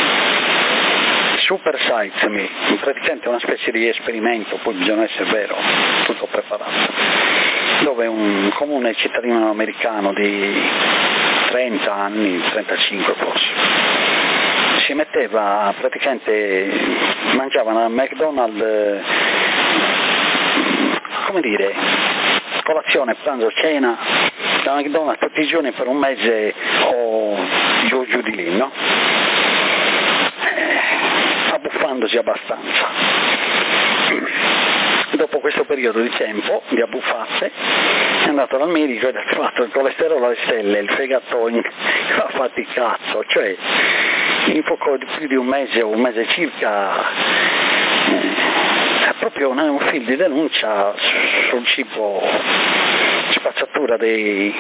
praticamente è una specie di esperimento, poi bisogna essere vero, tutto preparato, dove un comune cittadino americano di 30 anni, 35 forse, si metteva praticamente, mangiava a McDonald's, come dire, colazione, pranzo, cena, da McDonald's tutti i giorni per un mese o giù di lì, no? Abbuffandosi abbastanza. Dopo questo periodo di tempo di abbuffate è andato dal medico ed ha trovato il colesterolo alle stelle, il fegato ha fatto il cazzo, cioè in poco più di un mese circa, è proprio un film di denuncia sul cibo, spazzatura dei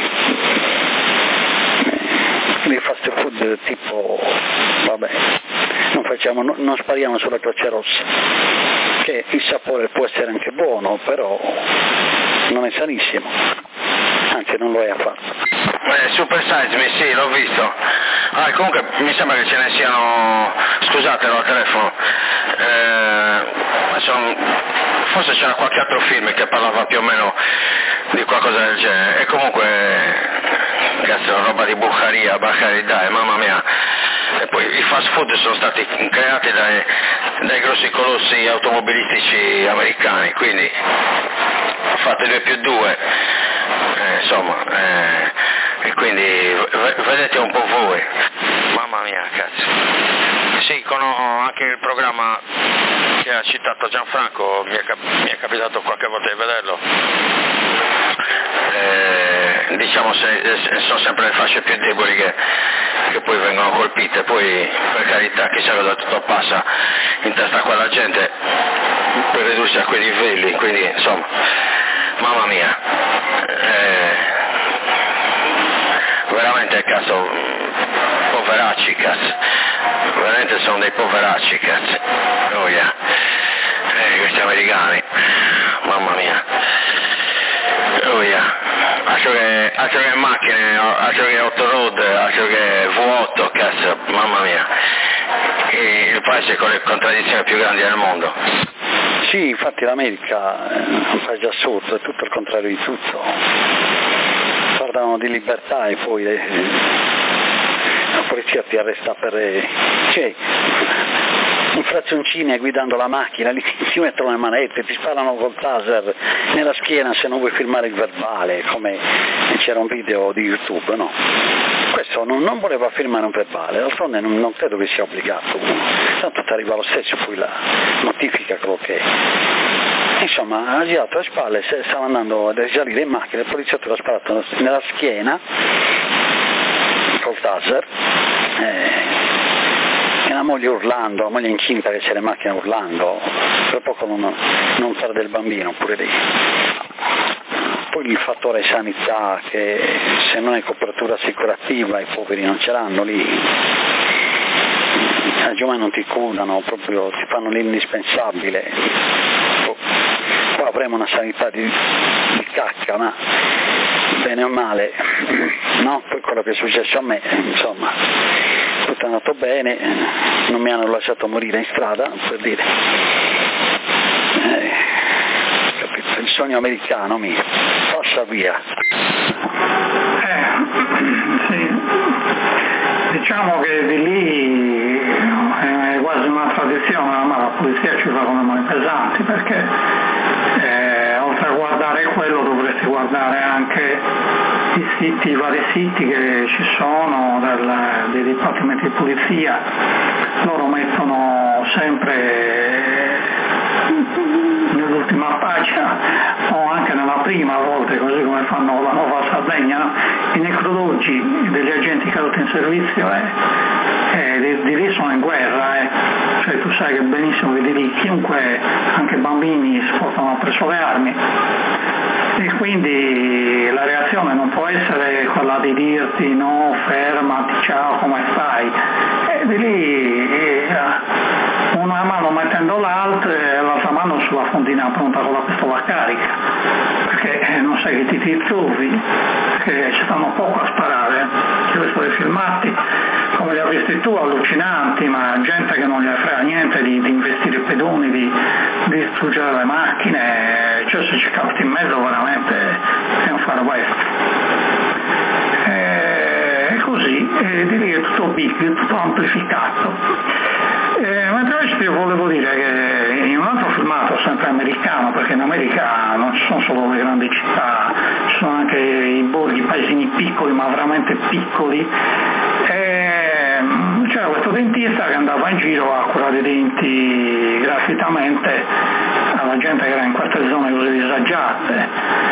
fast food, tipo, vabbè, non spariamo sulla Croce Rossa, che il sapore può essere anche buono, però non è sanissimo, anzi non lo è affatto.
Super Size Me, sì, l'ho visto. Comunque mi sembra che ce ne siano, scusatelo al telefono, forse c'era qualche altro film che parlava più o meno di qualcosa del genere, e comunque cazzo, roba di Baccaridà, mamma mia. E poi i fast food sono stati creati dai grossi colossi automobilistici americani, quindi fate 2 più 2, insomma, e quindi vedete un po' voi. Mamma mia, cazzo. Sì, anche il programma che ha citato Gianfranco, mi è capitato qualche volta di vederlo. Diciamo sono sempre le fasce più deboli che poi vengono colpite, poi per carità chissà cosa tutto passa in testa a quella gente per ridursi a quei livelli, quindi insomma, mamma mia, veramente cazzo, poveracci cazzo, veramente sono dei poveracci cazzo, oh yeah. Questi americani, mamma mia, oh yeah. Altro che macchine, altro che off-road, altro che V8, cazzo, mamma mia, il paese con le contraddizioni più grandi del mondo.
Sì, infatti l'America è un paese assurdo, è tutto il contrario di tutto. Parlano di libertà e poi la polizia ti arresta per... cioè, infrazioncine guidando la macchina, lì ti mettono le manette, ti sparano col taser nella schiena se non vuoi firmare il verbale, come c'era un video di YouTube, no? Questo non voleva firmare un verbale, d'altronde non credo che sia obbligato, tanto ti arriva lo stesso poi la notifica quello che è. Insomma, ha girato le spalle, stava andando a risalire in macchina, il poliziotto l'ha sparato nella schiena col taser, e la moglie urlando, la moglie incinta che c'è le macchine urlando, per poco non perde il bambino pure lì. Poi il fattore sanità, che se non è copertura assicurativa i poveri non ce l'hanno lì, a giovani non ti curano, proprio ti fanno l'indispensabile. Qua avremo una sanità di cacca, ma bene o male, no? Poi quello che è successo a me, insomma, tutto è andato bene, non mi hanno lasciato morire in strada, per dire. Capito? Il sogno americano mi passa via.
Sì. Diciamo che di lì è quasi una tradizione, ma la polizia ci fa come mani pesanti, perché oltre a guardare quello dovresti guardare anche i vari siti che ci sono dei dipartimenti di polizia. Loro mettono sempre nell'ultima pagina o anche nella prima a volte, così come fanno la Nuova Sardegna, no? I necrodogi degli agenti caduti in servizio di lì sono in guerra, cioè tu sai che benissimo che di lì chiunque, anche bambini, si portano presso le armi, e quindi la reazione non può essere quella di dirti no, fermati, ciao, come stai, e di lì una mano mettendo l'altra e l'altra mano sulla fondina pronta con la pistola carica, perché non sai che ti trovi, perché ci stanno poco a sparare. Io ho visto dei filmati, come li hai visti tu, allucinanti, ma gente che non gli frega niente di investire i pedoni, di distruggere le macchine, cioè se ci capiti in mezzo veramente è un far west. E così, direi che è tutto big, tutto amplificato. Mentre invece io volevo dire che in un altro filmato, sempre americano, perché in America non ci sono solo le grandi città, ci sono anche i borghi, i paesini piccoli, ma veramente piccoli, c'era questo dentista che andava in giro a curare i denti gratuitamente alla gente che era in queste zone così disagiate,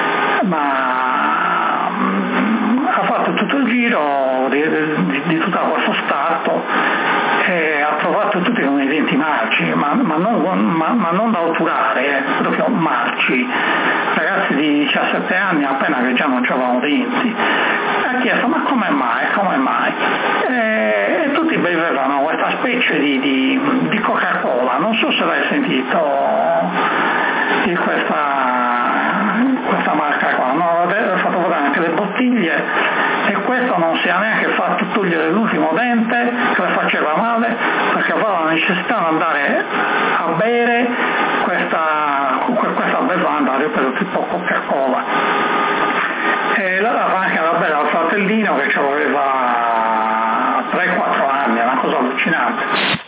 ma ha fatto tutto il giro di tutto questo stato e ha trovato tutti con i denti marci, ma non da otturare, proprio marci, ragazzi di 17 anni appena che già non avevano denti. Ha chiesto ma come mai? E tutti bevevano questa specie di Coca-Cola, non so se l'hai sentito di questa marca qua, no? Ho fatto vedere anche le bottiglie e questo non si è neanche fatto togliere l'ultimo dente che le faceva male perché aveva la necessità di andare a bere questa bevanda, ripeto, tipo Coca-Cola. E la dava anche da bere al fratellino che aveva 3-4 anni, è una cosa allucinante.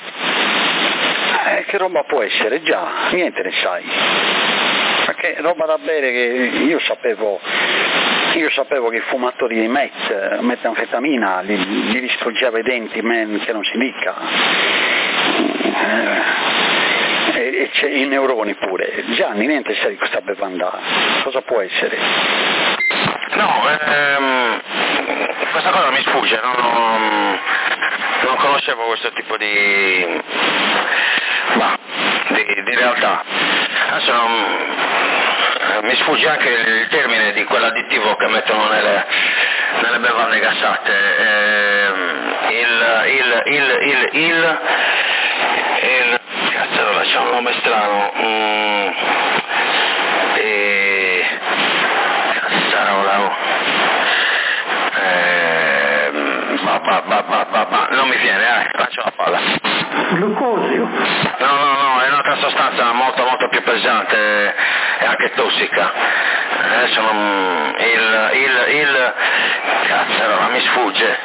Che roba può essere? Già, niente ne sai. Perché roba da bere che io sapevo che i fumatori di metanfetamina li distruggeva i denti, che non si dica. E c'è i neuroni pure. Gianni, niente sai di questa bevanda. Cosa può essere?
No, questa cosa mi sfugge, non conoscevo questo tipo di realtà. Adesso mi sfugge anche il termine di quell'additivo che mettono nelle bevande gassate, cazzo, allora c'è un nome strano, non mi viene, faccio la palla.
Glucosio?
No, è un'altra sostanza molto molto più pesante e anche tossica. Adesso cazzo, allora mi sfugge.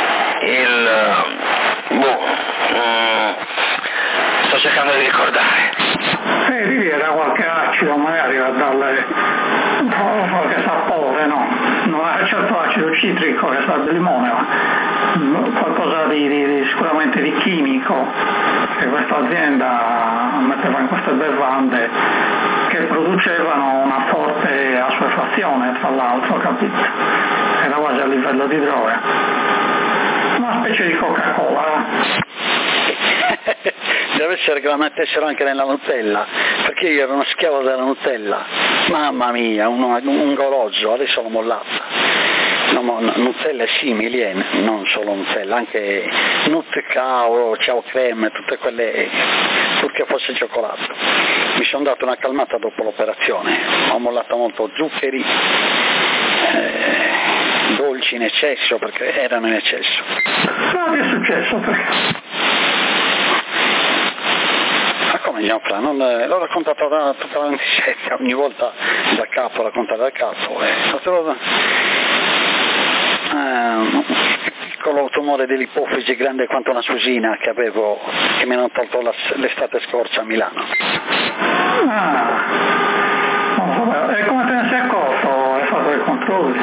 Sto cercando di ricordare.
Era qualche acido, magari da darle qualche sapore, no? Non è certo acido citrico che sa del limone, ma qualcosa di sicuramente di chimico che questa azienda metteva in queste bevande che producevano una forte assuefazione, tra l'altro, capito? Era quasi a livello di droga. Una specie di Coca-Cola.
Deve essere che la mettessero anche nella Nutella, perché io ero uno schiavo della Nutella, mamma mia, un goloso, adesso l'ho mollata. No, Nutella è simili, non solo Nutella, anche Nut Cao, Ciao Creme, tutte quelle, purché fosse cioccolato. Mi sono dato una calmata dopo l'operazione, ho mollato molto zuccheri, dolci in eccesso, perché erano in eccesso.
Ma che è successo? Perché?
Come Gianfra? L'ho raccontato da tutta la 27, ogni volta da capo, raccontare da capo. Un piccolo tumore dell'ipofisi grande quanto una susina che mi hanno tolto l'estate scorsa a Milano.
E come te ne sei accorto? Hai fatto dei controlli?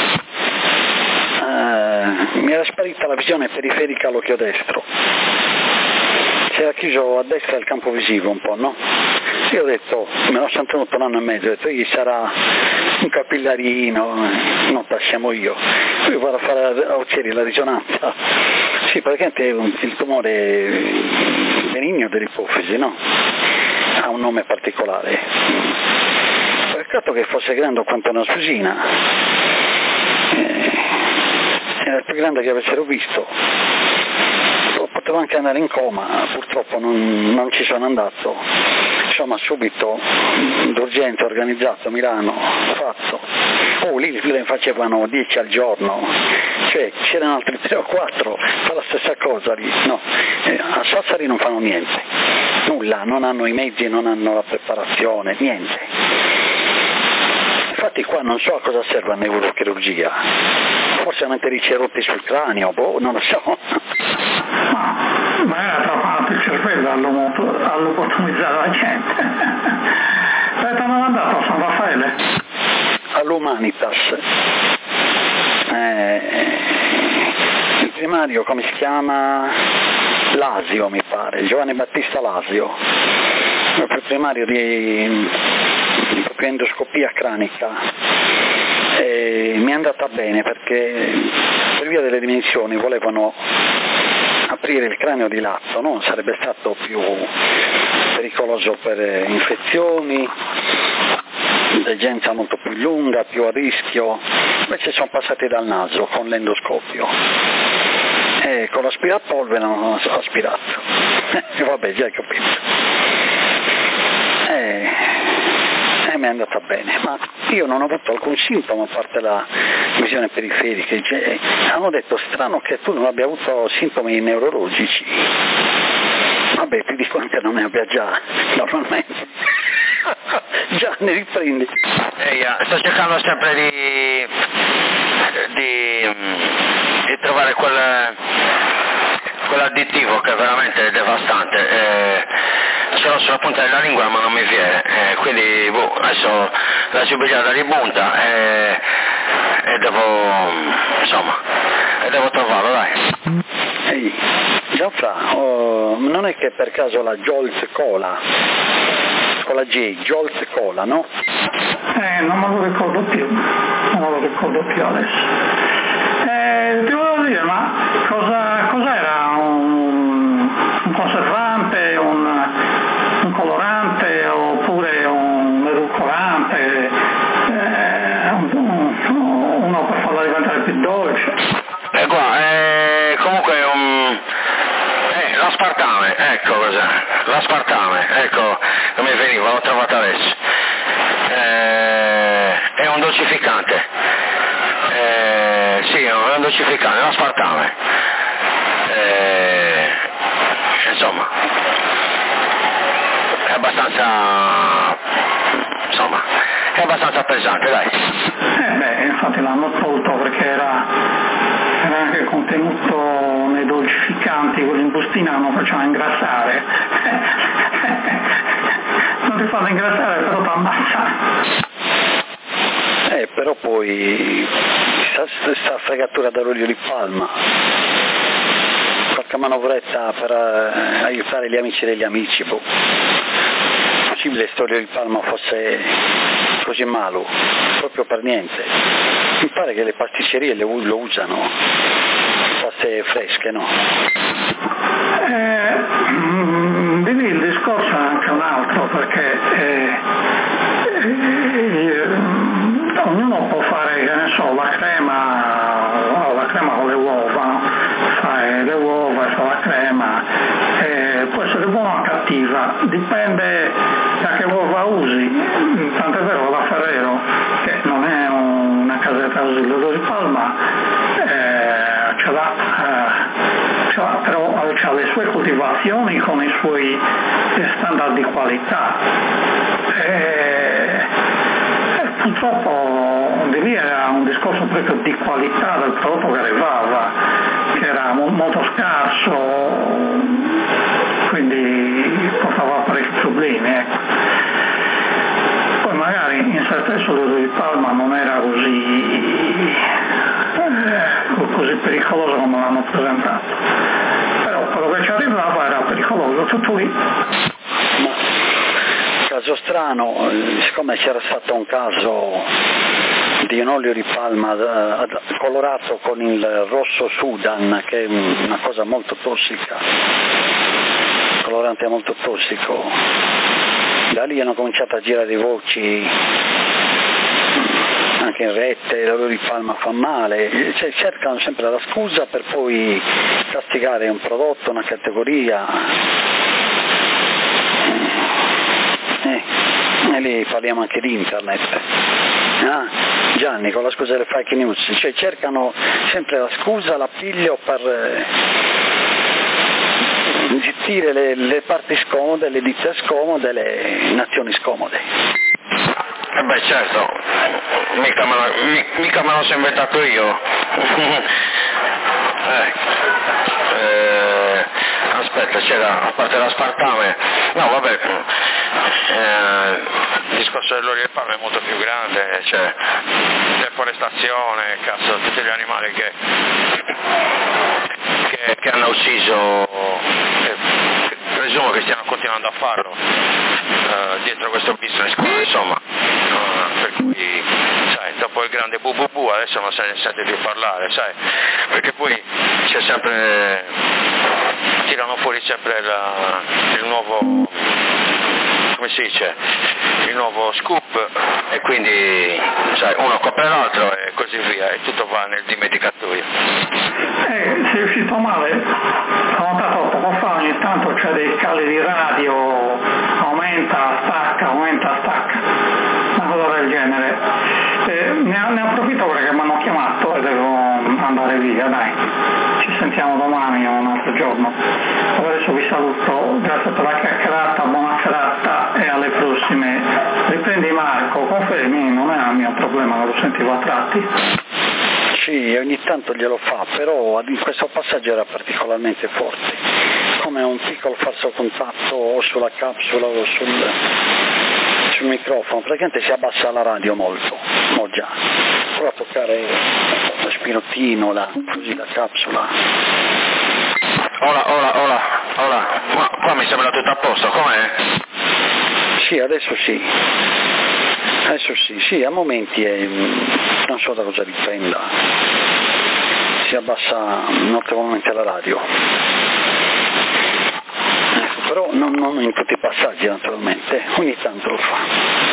Mi era sparita la visione periferica all'occhio destro. Si era chiuso a destra il campo visivo un po', no? Io ho detto, me l'ho tenuto 1 anno e mezzo, ho detto, gli sarà un capillarino, non passiamo io. Poi vado a fare a Ozieri la risonanza. Sì, praticamente è il tumore benigno dell'ipofisi, no? Ha un nome particolare. Peccato che fosse grande quanto una susina. Era il più grande che avessero visto. Potevo anche andare in coma, purtroppo non ci sono andato. Insomma, subito d'urgenza organizzato a Milano, fatto. Lì le facevano 10 al giorno, cioè c'erano altri 3 o 4, fa la stessa cosa lì, no, a Sassari non fanno niente, nulla, non hanno i mezzi, non hanno la preparazione, niente. Infatti qua non so a cosa serve la neurochirurgia, forse a mettere i cerotti sul cranio, boh, non lo so.
Ma era troppo il cervello all'opportunizzare la gente. Dove ti hanno mandato a San Raffaele?
All'Umanitas. Il primario come si chiama? Lasio mi pare, Giovanni Battista Lasio, il primario di endoscopia cranica. Mi è andata bene perché per via delle dimensioni volevano aprire il cranio di lato, no? Sarebbe stato più pericoloso per infezioni, degenza molto più lunga, più a rischio, invece sono passati dal naso con l'endoscopio e con l'aspirapolvere hanno aspirato. Vabbè, già hai capito. Mi è andata bene, ma io non ho avuto alcun sintomo a parte la visione periferica. Hanno detto strano che tu non abbia avuto sintomi neurologici. Vabbè, ti dico anche non ne abbia già, normalmente. Già ne riprendi.
Sto cercando sempre di trovare quell'additivo che è veramente devastante. Ce l'ho sulla punta della lingua ma non mi viene, quindi adesso la subito ribunta e devo trovarlo, dai.
Ehi, Gianfra, non è che per caso la Jolt Cola, con la J, Jolt Cola, no?
Non me lo ricordo più adesso. Ti volevo dire, ma cos'era? Un conservante, un colorante oppure un edulcorante, uno per farla diventare più dolce?
Comunque l'aspartame, ecco cos'è, l'aspartame, ecco, non mi veniva, l'ho trovato adesso, è un dolcificante, sì, è un dolcificante, l'aspartame, insomma, è abbastanza pesante, dai.
Infatti l'hanno tolto perché era anche contenuto nei dolcificanti, quelli in bustina non facevano ingrassare. Non ti fanno ingrassare, però ti ammazza.
Però poi sta fregatura dall'olio di palma, qualche manovretta per aiutare gli amici degli amici, boh. Possibile che l'olio di palma fosse così malo, proprio per niente. Mi pare che le pasticcerie lo usano, paste fresche, no?
Vedi, il discorso è anche un altro, perché ognuno può fare, che ne so, la crema con le uova, fai le uova e fa la crema, può essere buona o cattiva, dipende da che uova usi. Tant'è vero che la Ferrero, che non è una casetta così, l'olio di palma ce l'ha, però ha le sue coltivazioni con i suoi standard di qualità. Purtroppo di lì era un discorso proprio di qualità del prodotto che arrivava, che era molto scarso, quindi portava parecchi problemi, ecco. Poi magari in se stesso l'olio di palma non era così pericoloso come l'hanno presentato, però quello che ci arrivava era pericoloso, tutto lì.
Caso strano, siccome c'era stato un caso di un olio di palma colorato con il rosso Sudan, che è una cosa molto tossica, colorante molto tossico, da lì hanno cominciato a girare voci anche in rete, l'olio di palma fa male, cioè, cercano sempre la scusa per poi castigare un prodotto, una categoria. E lì parliamo anche di internet. Gianni, con la scusa delle fake news, cioè cercano sempre la scusa, l'appiglio per zittire le parti scomode, le ditte scomode, le nazioni scomode.
Beh certo, mica me lo sono inventato io. Aspetta, c'era, a parte l'aspartame, no vabbè, il discorso dell'olio di palma è molto più grande, cioè deforestazione, cazzo, tutti gli animali che hanno ucciso, presumo che stiano continuando a farlo dietro questo business qua, insomma, per cui sai, dopo il grande bu adesso non se ne sente più parlare, sai, perché poi c'è sempre, tirano fuori sempre il nuovo, come si dice, il nuovo scoop, e quindi sai, uno copre l'altro e così via, e tutto va nel dimenticatoio.
Sei uscito male, ho notato poco fa, ogni tanto c'è dei cali di radio, aumenta, stacca, una cosa del genere. Ne approfitto perché mi hanno chiamato e devo andare via, dai, ci sentiamo domani o un altro giorno. Adesso vi saluto, grazie per la chiacchierata, buona serata e alle prossime. Riprendi Marco, confermi, non è il mio problema, lo sentivo a tratti.
Sì, ogni tanto glielo fa, però in questo passaggio era particolarmente forte, come un piccolo falso contatto o sulla capsula o sul microfono, praticamente si abbassa la radio molto, già, prova a toccare lo spinottino, così la capsula.
Ora, ma qua mi sembra tutto a posto, com'è?
Sì, adesso sì, a momenti non so da cosa dipenda, si abbassa notevolmente la radio, però non in tutti i passaggi naturalmente, ogni tanto lo fa.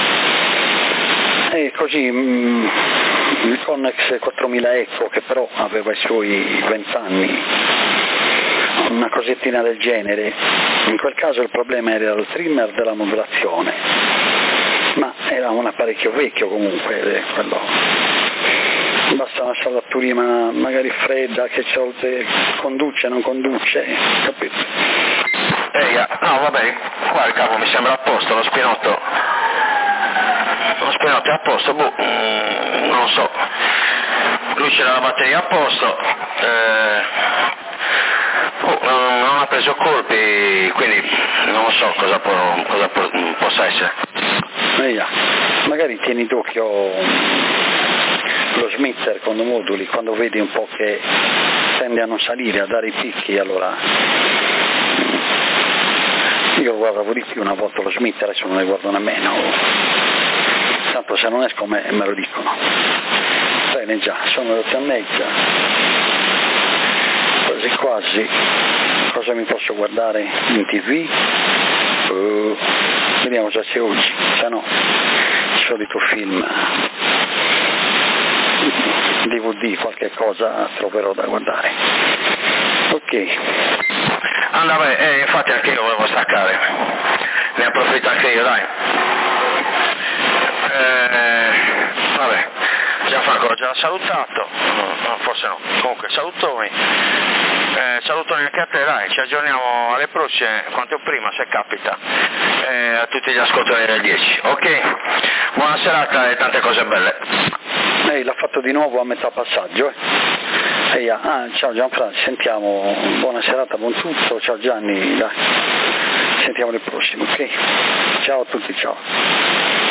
E così il Connex 4000 Echo, che però aveva i suoi 20 anni, una cosettina del genere, in quel caso il problema era il trimmer della modulazione, ma era un apparecchio vecchio comunque, quello basta una saldaturina magari fredda che a volte conduce, non conduce, capito?
No vabbè, qua il cavo mi sembra a posto, lo spinotto è a posto, non so, luce della batteria a posto, non ha preso colpi, quindi non so cosa possa essere.
Magari tieni d'occhio lo smitter con i moduli, quando vedi un po' che tende a non salire, a dare i picchi, allora io guardavo di più una volta lo smitter, adesso non ne guardo nemmeno, tanto se non esco me lo dicono. Bene, già, sono le 8:30, quasi, cosa mi posso guardare in TV? Vediamo già se oggi, se no, il solito film, DVD, qualche cosa troverò da guardare. Ok.
Infatti anche io volevo staccare, ne approfitto anche io, dai. Vabbè, Gianfranco l'ho già salutato, no, forse no, comunque salutoni anche a te, dai, ci aggiorniamo alle prossime, quanto prima se capita, a tutti gli ascoltatori del 10, ok? Buona serata e tante cose belle.
L'ha fatto di nuovo a metà passaggio, ciao Gianfranco, sentiamo, buona serata, buon tutto, ciao Gianni, dai, sentiamo le prossime, ok? Ciao a tutti, ciao.